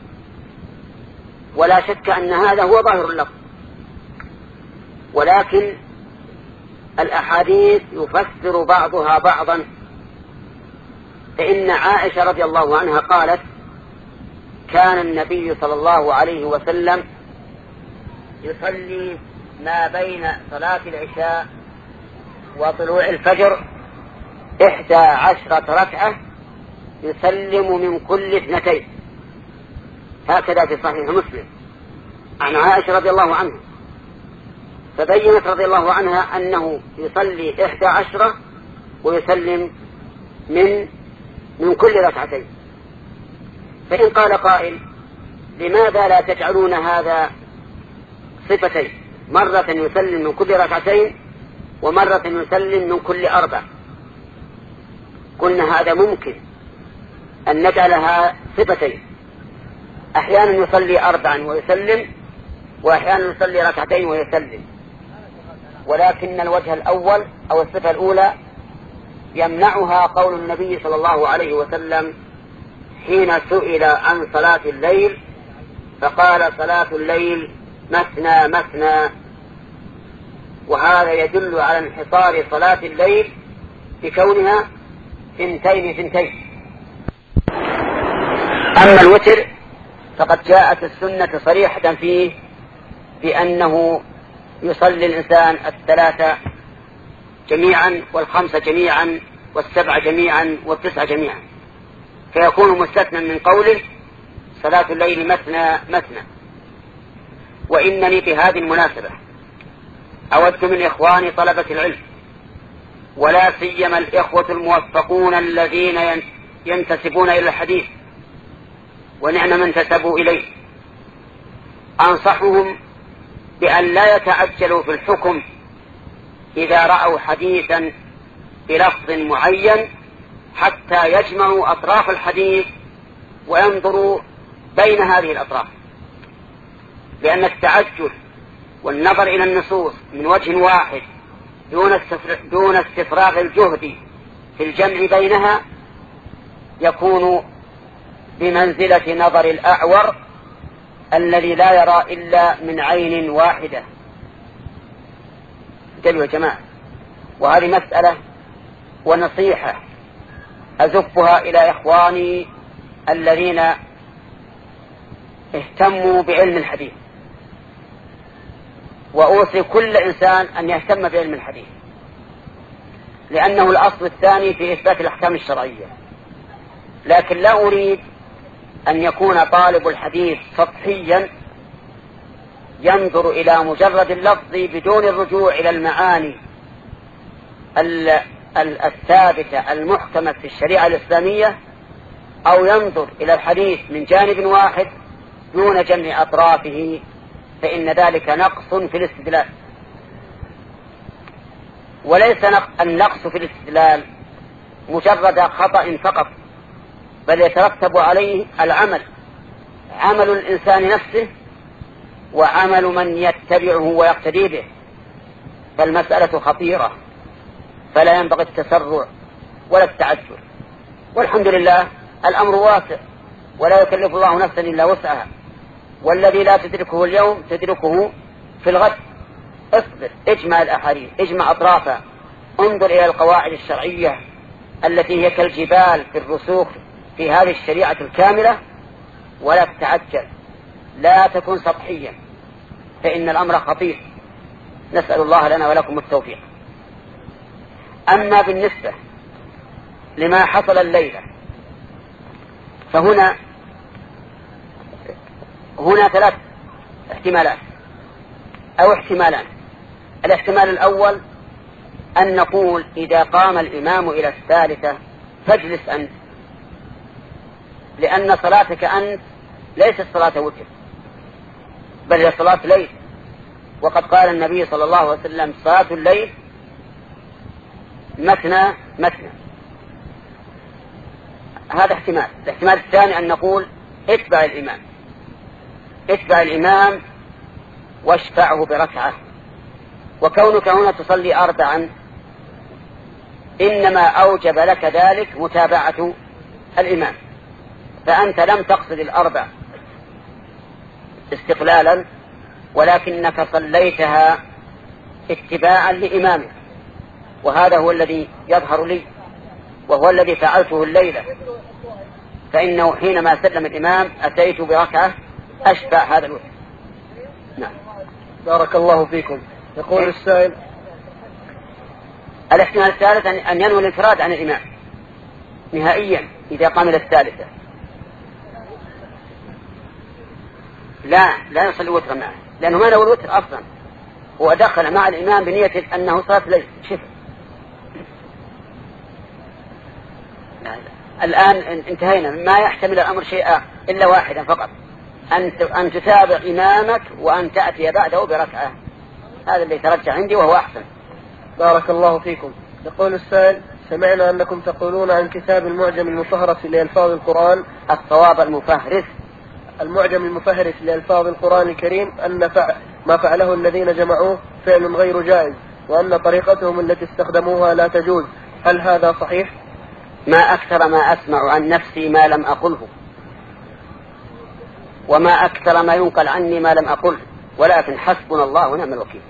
B: ولا شك أن هذا هو ظاهر اللفظ، ولكن الأحاديث يفسر بعضها بعضا. فإن عائشة رضي الله عنها قالت: كان النبي صلى الله عليه وسلم يصلي ما بين صلاة العشاء وطلوع الفجر إحدى عشرة ركعة يسلم من كل اثنتين. هكذا في صحيح مسلم عن عائشة رضي الله عنها، فبينت رضي الله عنها أنه يصلي إحدى عشرة ويسلم من من كل ركعتين. فإن قال قائل: لماذا لا تجعلون هذا صفتين، مرة يسلم من كل ركعتين ومرة يسلم من كل أربع؟ قلنا هذا ممكن أن نجعلها صفتين، أحيانا يصلي أربعا ويسلم، وأحيانا يصلي ركعتين ويسلم. ولكن الوجه الأول أو الصفة الأولى يمنعها قول النبي صلى الله عليه وسلم حين سئل عن صلاة الليل فقال: صلاة الليل مثنى مثنى. وهذا يدل على انحصار صلاة الليل بكونها ثنتين ثنتين. أما الوتر فقد جاءت السنة صريحة فيه بأنه يصلي الإنسان الثلاثة جميعا والخمسة جميعا والسبعة جميعا والتسعة جميعا، فيكون مستثنى من قوله صلاة الليل مثنى مثنى. وإنني بهذه المناسبة أود من إخواني طلبة العلم، ولا سيما الإخوة الموفقون الذين ينتسبون إلى الحديث ونعم من انتسبوا إليه، أنصحهم بأن لا يتعجلوا في الحكم إذا رأوا حديثا بلفظ معين حتى يجمعوا أطراف الحديث وينظروا بين هذه الأطراف، لأن التعجل والنظر إلى النصوص من وجه واحد دون استفراغ الجهد في الجمع بينها يكون بمنزلة نظر الأعور الذي لا يرى إلا من عين واحدة. انتبهوا يا جماعة، وهذه مسألة ونصيحة أزفها إلى إخواني الذين اهتموا بعلم الحديث، وأوصي كل إنسان أن يهتم بعلم الحديث، لأنه الأصل الثاني في إثبات الأحكام الشرعية. لكن لا أريد أن يكون طالب الحديث سطحيا ينظر إلى مجرد اللفظ بدون الرجوع إلى المعاني الثابتة المحكمة في الشريعة الإسلامية، أو ينظر إلى الحديث من جانب واحد دون جمع أطرافه، فإن ذلك نقص في الاستدلال. وليس النقص في الاستدلال مجرد خطأ فقط، بل يترتب عليه العمل، عمل الإنسان نفسه وعمل من يتبعه ويقتدي به. فالمسألة خطيرة، فلا ينبغي التسرع ولا التعجل. والحمد لله الأمر واسع، ولا يكلف الله نفسا إلا وسعها، والذي لا تدركه اليوم تدركه في الغد. اصبر، اجمع الأحاديث، اجمع أطرافها، انظر إلى القواعد الشرعية التي هي كالجبال في الرسوخ في هذه الشريعة الكاملة، ولا تتعجل، لا تكن سطحيا، فإن الأمر خطير. نسأل الله لنا ولكم التوفيق. أما بالنسبة لما حصل الليلة، فهنا هنا ثلاث احتمالات أو احتمالان. الاحتمال الأول أن نقول إذا قام الإمام إلى الثالثة فاجلس أنت، لأن صلاتك أنت ليست صلاة وتر، بل هي صلاة ليل، وقد قال النبي صلى الله عليه وسلم صلاة الليل مثنى مثنى. هذا احتمال. الاحتمال الثاني أن نقول اتبع الإمام، اتبع الإمام واشفعه بركعة، وكونك هنا تصلي أربعا إنما أوجب لك ذلك متابعة الإمام، فأنت لم تقصد الأربع استقلالا، ولكنك صليتها اتباعا لإمامك، وهذا هو الذي يظهر لي، وهو الذي فعلته الليلة. فإنه حينما سلم الإمام أتيت بركعة أشبع هذا الوقت. نعم.
C: بارك الله فيكم. يقول إيه؟ السائل:
B: الاحتمال الثالث أن ينوي الانفراد عن الإمام نهائيا إذا قام إلى الثالثة، لا لا يصلي وترا معه، لأنه ما نوى الوتر أصلا، هو دخل مع الإمام بنية أنه صلاة ليل. شوف الآن انتهينا، ما يحتمل الأمر شيئا إلا واحدا فقط، أن تتابع إمامك وأن تأتي بعده بركعة. هذا اللي ترجع عندي وهو أحسن.
C: بارك الله فيكم. يقول السائل: سمعنا أنكم تقولون عن كتاب المعجم المفهرس لألفاظ القرآن.
B: الصواب المفهرس.
C: المعجم المفهرس لألفاظ القرآن الكريم أن فع... ما فعله الذين جمعوه فعل غير جائز، وأن طريقتهم التي استخدموها لا تجوز، هل هذا صحيح؟
B: ما أكثر ما أسمع عن نفسي ما لم أقله، وما أكثر ما ينقل عني ما لم أقله، ولكن حسبنا الله ونعم الوكيل.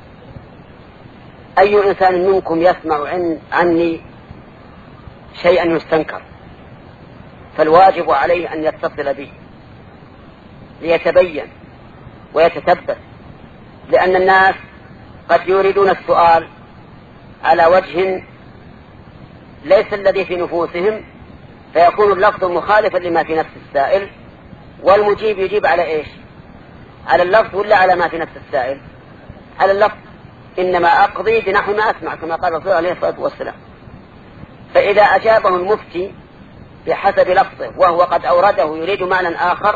B: أي إنسان منكم يسمع عن عني شيئا يستنكر فالواجب عليه أن يتصل به ليتبين ويتثبت، لأن الناس قد يريدون السؤال على وجه ليس الذي في نفوسهم، فيكون اللفظ مخالفا لما في نفس السائل، والمجيب يجيب على إيش؟ على اللفظ ولا على ما في نفس السائل؟ على اللفظ. إنما أقضي بنحو ما أسمع، كما قال الرسول عليه الصلاة والسلام. فإذا أجابه المفتي بحسب لفظه وهو قد أورده يريد معنى آخر،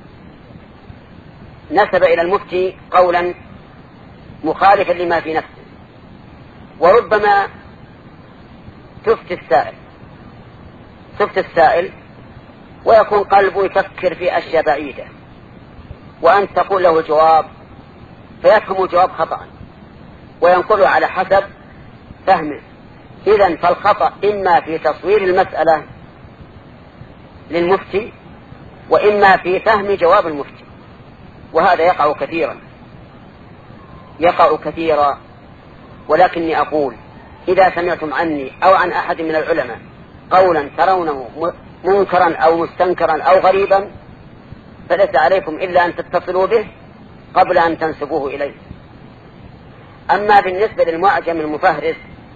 B: نسب إلى المفتي قولا مخالفا لما في نفسه، وربما تفتي السائل تفتي السائل ويكون قلبه يفكر في أشياء بعيدة، وأنت تقول له الجواب فيفهم الجواب خطأ وينقله على حسب فهمه. إذن فالخطأ إما في تصوير المسألة للمفتي، وإما في فهم جواب المفتي، وهذا يقع كثيرا يقع كثيرا. ولكني أقول إذا سمعتم عني أو عن أحد من العلماء قولا ترونه منكرا أو مستنكرا أو غريبا فليس عليكم إلا أن تتصلوا به قبل أن تنسبوه إليه. أما بالنسبة للمعجم المفهرس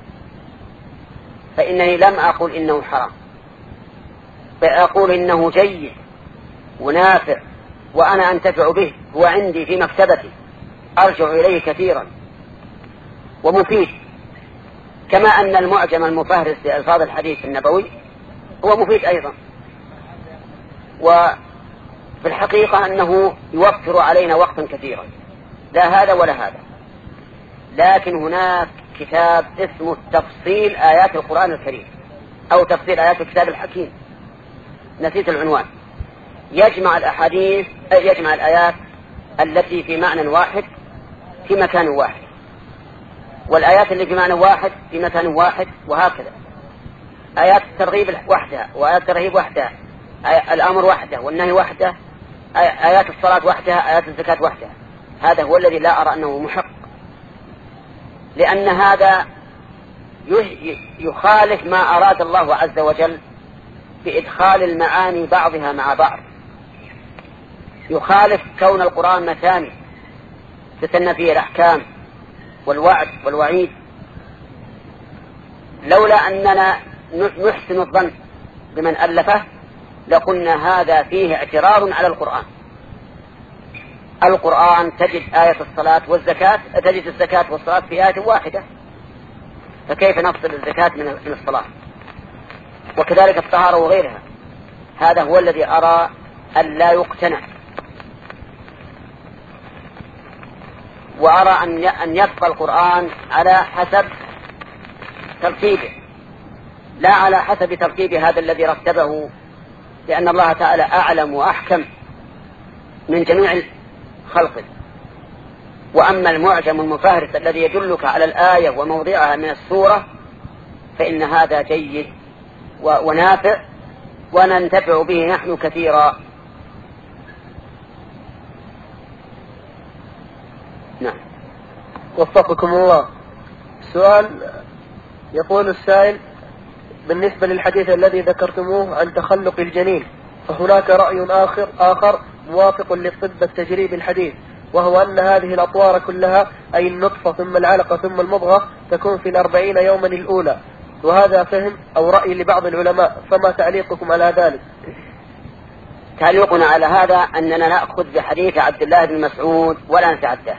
B: فإنني لم أقل إنه حرام، بل أقول إنه جيد ونافع وأنا أنتفع به، هو عندي في مكتبتي أرجع إليه كثيرا ومفيد، كما أن المعجم المفهرس لألفاظ الحديث النبوي هو مفيد أيضا. وفي الحقيقة أنه يوفر علينا وقتا كثيرا، لا هذا ولا هذا. لكن هناك كتاب اسمه تفصيل آيات القرآن الكريم أو تفصيل آيات الكتاب الحكيم، نسيت العنوان، يجمع الأحاديث يجمع الآيات التي في معنى واحد في مكان واحد، والآيات اللي في معنى واحد في مكان واحد، وهكذا آيات الترغيب وحدها وآيات الترهيب وحدها، الأمر وحده والنهي وحده، آيات الصلاة وحدها، آيات الزكاة وحدها. هذا هو الذي لا أرى أنه محق، لأن هذا يخالف ما أراد الله عز وجل بإدخال المعاني بعضها مع بعض، يخالف كون القرآن مثاني تثنى فيه الأحكام والوعد والوعيد. لولا أننا نحسن الظن بمن ألفه لقلنا هذا فيه اعتراض على القرآن. القرآن تجد آية الصلاة والزكاة، تجد الزكاة والصلاة في آية واحدة، فكيف نفصل الزكاة من الصلاة؟ وكذلك الطهارة وغيرها. هذا هو الذي أرى أن لا يقتنع، وأرى أن يبقى القرآن على حسب ترتيبه لا على حسب ترتيب هذا الذي رتبه، لأن الله تعالى أعلم وأحكم من جميع خلقه. وأما المعجم المفهرس الذي يدلك على الآية وموضعها من السورة فإن هذا جيد ونافع وننتفع به نحن كثيرا. نعم.
C: وفقكم الله. سؤال يقول السائل: بالنسبة للحديث الذي ذكرتموه عن تخلق الجنين، فهناك رأي آخر آخر موافق للطب التجريبي الحديث، وهو أن هذه الأطوار كلها أي النطفة ثم العلقة ثم المضغة تكون في الأربعين يوما الأولى، وهذا فهم أو رأي لبعض العلماء، فما تعليقكم على ذلك؟
B: تعليقنا على هذا أننا نأخذ بحديث عبد الله بن مسعود ولا نتعداه.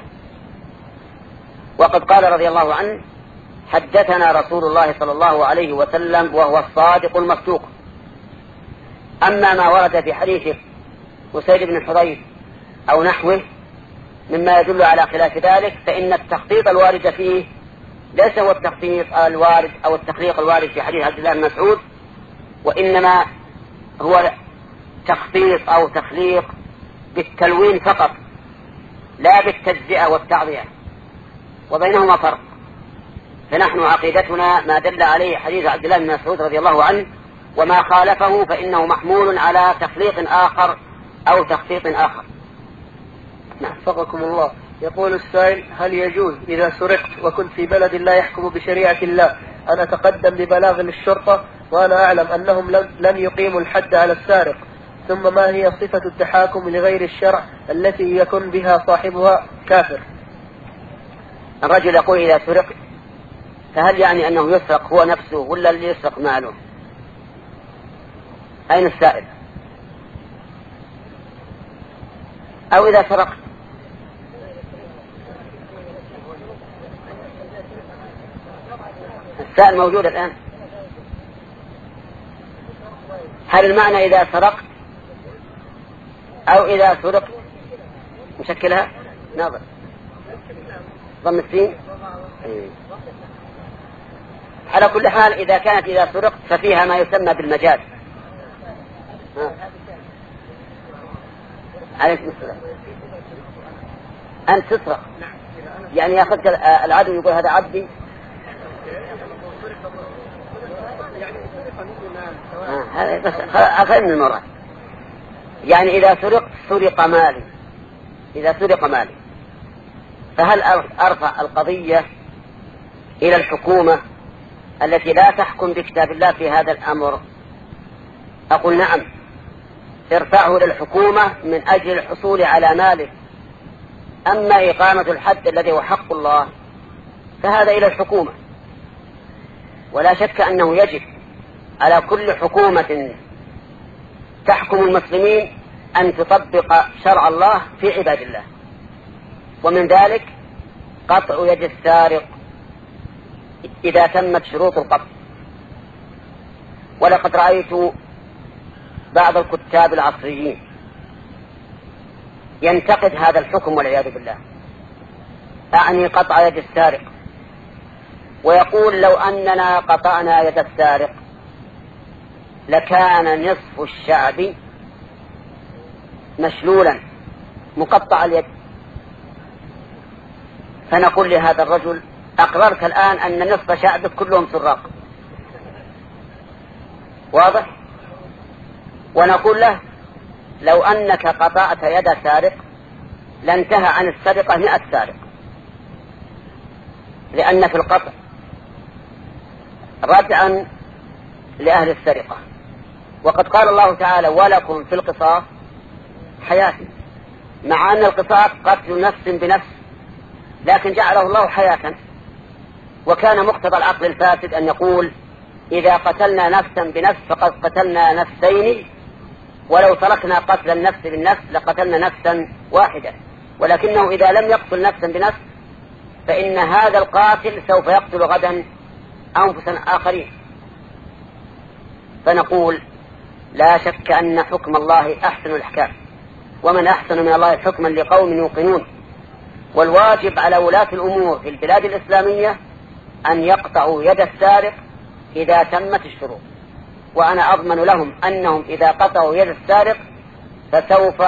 B: وقد قال رضي الله عنه: حدثنا رسول الله صلى الله عليه وسلم وهو الصادق المصدوق. أما ما ورد في حديث أسيد بن حضير أو نحوه مما يدل على خلاف ذلك فإن التخطيط الوارد فيه ليس هو التخطيط الوارد أو التخليق الوارد في حديث عبد الله بن مسعود، وإنما هو تخطيط أو تخليق بالتلوين فقط لا بالتجزئة والتعضية، وبينهما فرق. فنحن عقيدتنا ما دل عليه حديث عبد الله بن مسعود رضي الله عنه، وما خالفه فإنه محمول على تخليق آخر أو تخطيط آخر.
C: نعم. فقكم الله. يقول السائل: هل يجوز إذا سرقت وكنت في بلد لا يحكم بشريعة الله أن أتقدم ببلاغ للشرطة وأنا أعلم أنهم لن يقيموا الحد على السارق؟ ثم ما هي صفة التحاكم لغير الشرع التي يكون بها صاحبها كافر؟
B: الرجل يقول: إذا سرقت، فهل يعني أنه يسرق هو نفسه ولا اللي يسرق ماله؟ أين السائل؟ أو إذا سرقت السائل موجود الآن. هل المعنى إذا سرقت أو إذا سرقت مشكلها؟ نظر ضم السين. على كل حال إذا كانت إذا سرقت ففيها ما يسمى بالمجاز. عليكم السلام. أنت تسرق يعني يأخذك العدو يقول هذا عبدي. هذا بس أخذ من المرات. يعني إذا سرق سرق مالي، إذا سرق مالي فهل أرفع القضية إلى الحكومة التي لا تحكم بكتاب الله في هذا الأمر؟ أقول نعم، ارفعه للحكومة من أجل الحصول على ماله. أما إقامة الحد الذي هو حق الله فهذا إلى الحكومة، ولا شك أنه يجب على كل حكومة تحكم المسلمين أن تطبق شرع الله في عباد الله، ومن ذلك قطع يد السارق إذا تمت شروط القطع. ولقد رأيت بعض الكتاب العصريين ينتقد هذا الحكم والعياذ بالله، أعني قطع يد السارق، ويقول لو أننا قطعنا يد السارق لكان نصف الشعب مشلولا مقطع اليد. فنقول لهذا الرجل أقررت الآن أن نصف شعبك كلهم سراق، واضح؟ ونقول له لو أنك قطعت يد سارق لانتهى عن السرقة مئة سارق، لأن في القطع ردعا لأهل السرقة. وقد قال الله تعالى ولكم في القصاص حياة، مع أن القصاص قتل نفس بنفس، لكن جعله الله حياة. وكان مقتضى العقل الفاسد أن يقول إذا قتلنا نفسا بنفس فقد قتلنا نفسين، ولو تركنا قتل النفس بالنفس لقتلنا نفسا واحدة. ولكنه إذا لم يقتل نفسا بنفس فإن هذا القاتل سوف يقتل غدا أنفسا آخرين. فنقول لا شك أن حكم الله أحسن الأحكام، ومن أحسن من الله حكما لقوم يوقنون. والواجب على ولاة الأمور في البلاد الإسلامية أن يقطعوا يد السارق إذا تمت الشروط، وأنا أضمن لهم أنهم إذا قطعوا يد السارق فسوف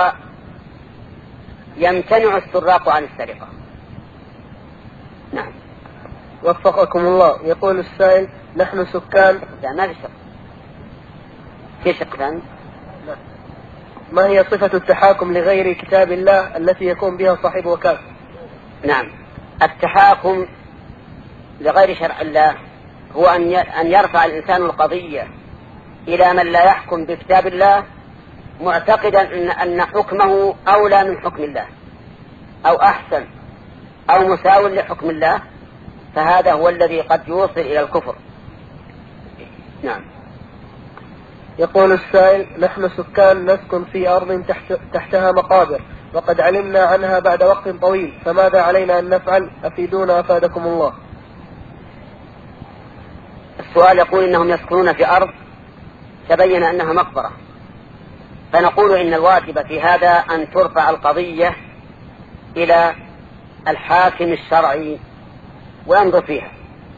B: يمتنع السراق عن السرقة. نعم.
C: وفقكم الله. يقول السائل نحن سكان
B: لا ما في شق في شق ثاني.
C: ما هي صفة التحاكم لغير كتاب الله التي يكون بها صاحب وكالة؟
B: نعم، التحاكم لغير شرع الله هو أن يرفع الإنسان القضية إلى من لا يحكم بكتاب الله معتقدا أن حكمه أولى من حكم الله أو أحسن أو مساو لحكم الله، فهذا هو الذي قد يوصل إلى الكفر. نعم.
C: يقول السائل نحن سكان نسكن في أرض تحت تحتها مقابر، وقد علمنا عنها بعد وقت طويل، فماذا علينا أن نفعل؟ أفيدونا أفادكم الله.
B: السؤال يقول إنهم يسكنون في أرض تبين أنها مقبرة، فنقول إن الواجب في هذا أن ترفع القضية إلى الحاكم الشرعي وينظر فيها.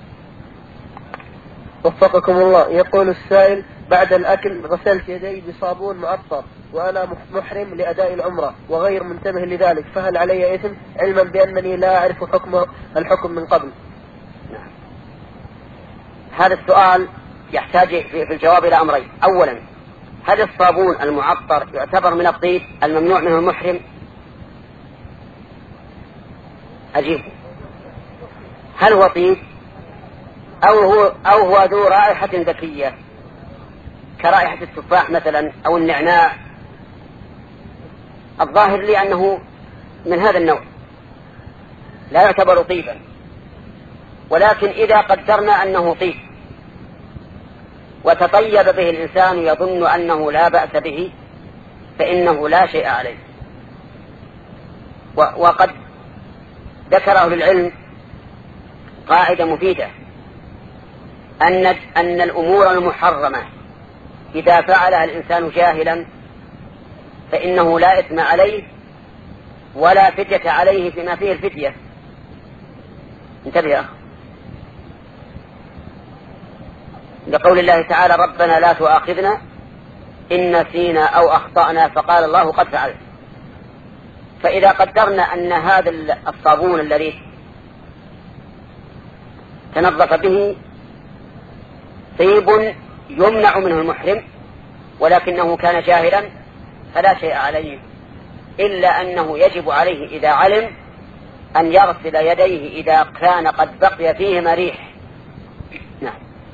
C: وفقكم الله. يقول السائل بعد الأكل غسلت يدي بصابون معطر وأنا محرم لأداء العمرة وغير منتبه لذلك، فهل علي إثم علما بأنني لا أعرف حكم الحكم من قبل؟
B: نعم. هذا السؤال يحتاج في الجواب إلى أمرين. أولا، هل الصابون المعطر يعتبر من الطيب الممنوع منه المحرم؟ أجيب، هل هو طيب أو هو, أو هو ذو رائحة ذكية كرائحة التفاح مثلا أو النعناع؟ الظاهر لي أنه من هذا النوع لا يعتبر طيبا، ولكن إذا قدرنا أنه طيب وتطيب به الإنسان يظن أنه لا بأس به فإنه لا شيء عليه. وقد ذكره للعلم قاعدة مفيدة أن أن الأمور المحرمة إذا فعلها الإنسان جاهلا فإنه لا إثم عليه ولا فدية عليه فيما فيه الفدية. انتبه يا أخ، لقول الله تعالى ربنا لا تؤاخذنا إن نسينا أو أخطأنا، فقال الله قد فعلت. فإذا قدرنا أن هذا الصابون الذي تنظف به طيب يمنع منه المحرم ولكنه كان جاهلا فلا شيء عليه، إلا أنه يجب عليه إذا علم أن يغسل يديه إذا كان قد بقي فيهما ريح. نعم.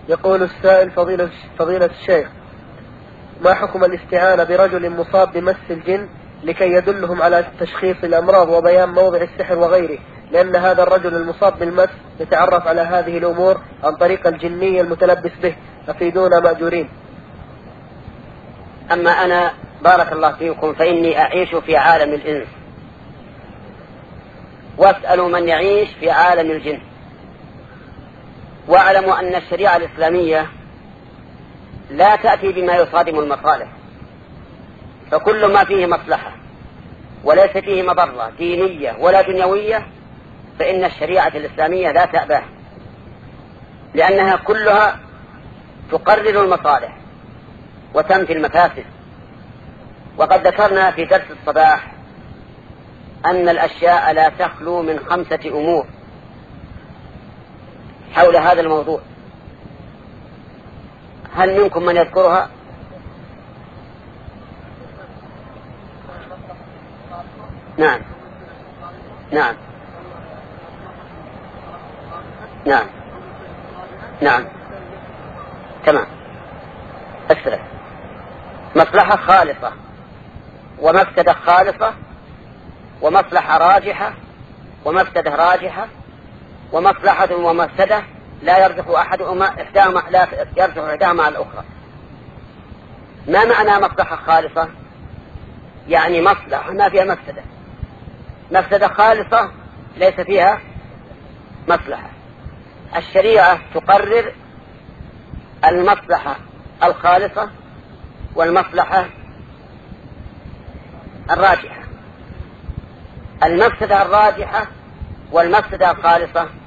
C: يقول السائل: فضيلة, فضيلة الشيخ، ما حكم الاستعانة برجل مصاب بمس الجن لكي يدلهم على تشخيص الأمراض وبيان موضع السحر وغيره، لأن هذا الرجل المصاب بالمس يتعرف على هذه الأمور عن طريق الجني المتلبس به، أفيدونا مأجورين.
B: أما أنا بارك الله فيكم فإني أعيش في عالم الإنس، واسألوا من يعيش في عالم الجن، واعلموا أن الشريعة الإسلامية لا تأتي بما يصادم المصالح، فكل ما فيه مصلحة وليس فيه مضرة دينية ولا دنيوية فإن الشريعة الإسلامية لا تأباه، لأنها كلها تقرر المصالح وتنفي المفاسد. وقد ذكرنا في درس الصباح أن الأشياء لا تخلو من خمسة أمور حول هذا الموضوع. هل منكم من يذكرها؟ نعم نعم نعم نعم تمام. أسرع. مصلحة خالصة ومفسدة خالصة ومصلحة راجحة ومفسدة راجحة ومصلحة ومفسدة لا يرجح أحدهما إحداهما لا يرجح إحداهما على الأخرى. ما معنى مصلحة خالصة؟ يعني مصلحة ما فيها مفسدة. مفسدة خالصة ليس فيها مصلحة. الشريعة تقرر المصلحة الخالصة والمصلحة الراجحة. المفسدة الراجحة والمفسدة الخالصة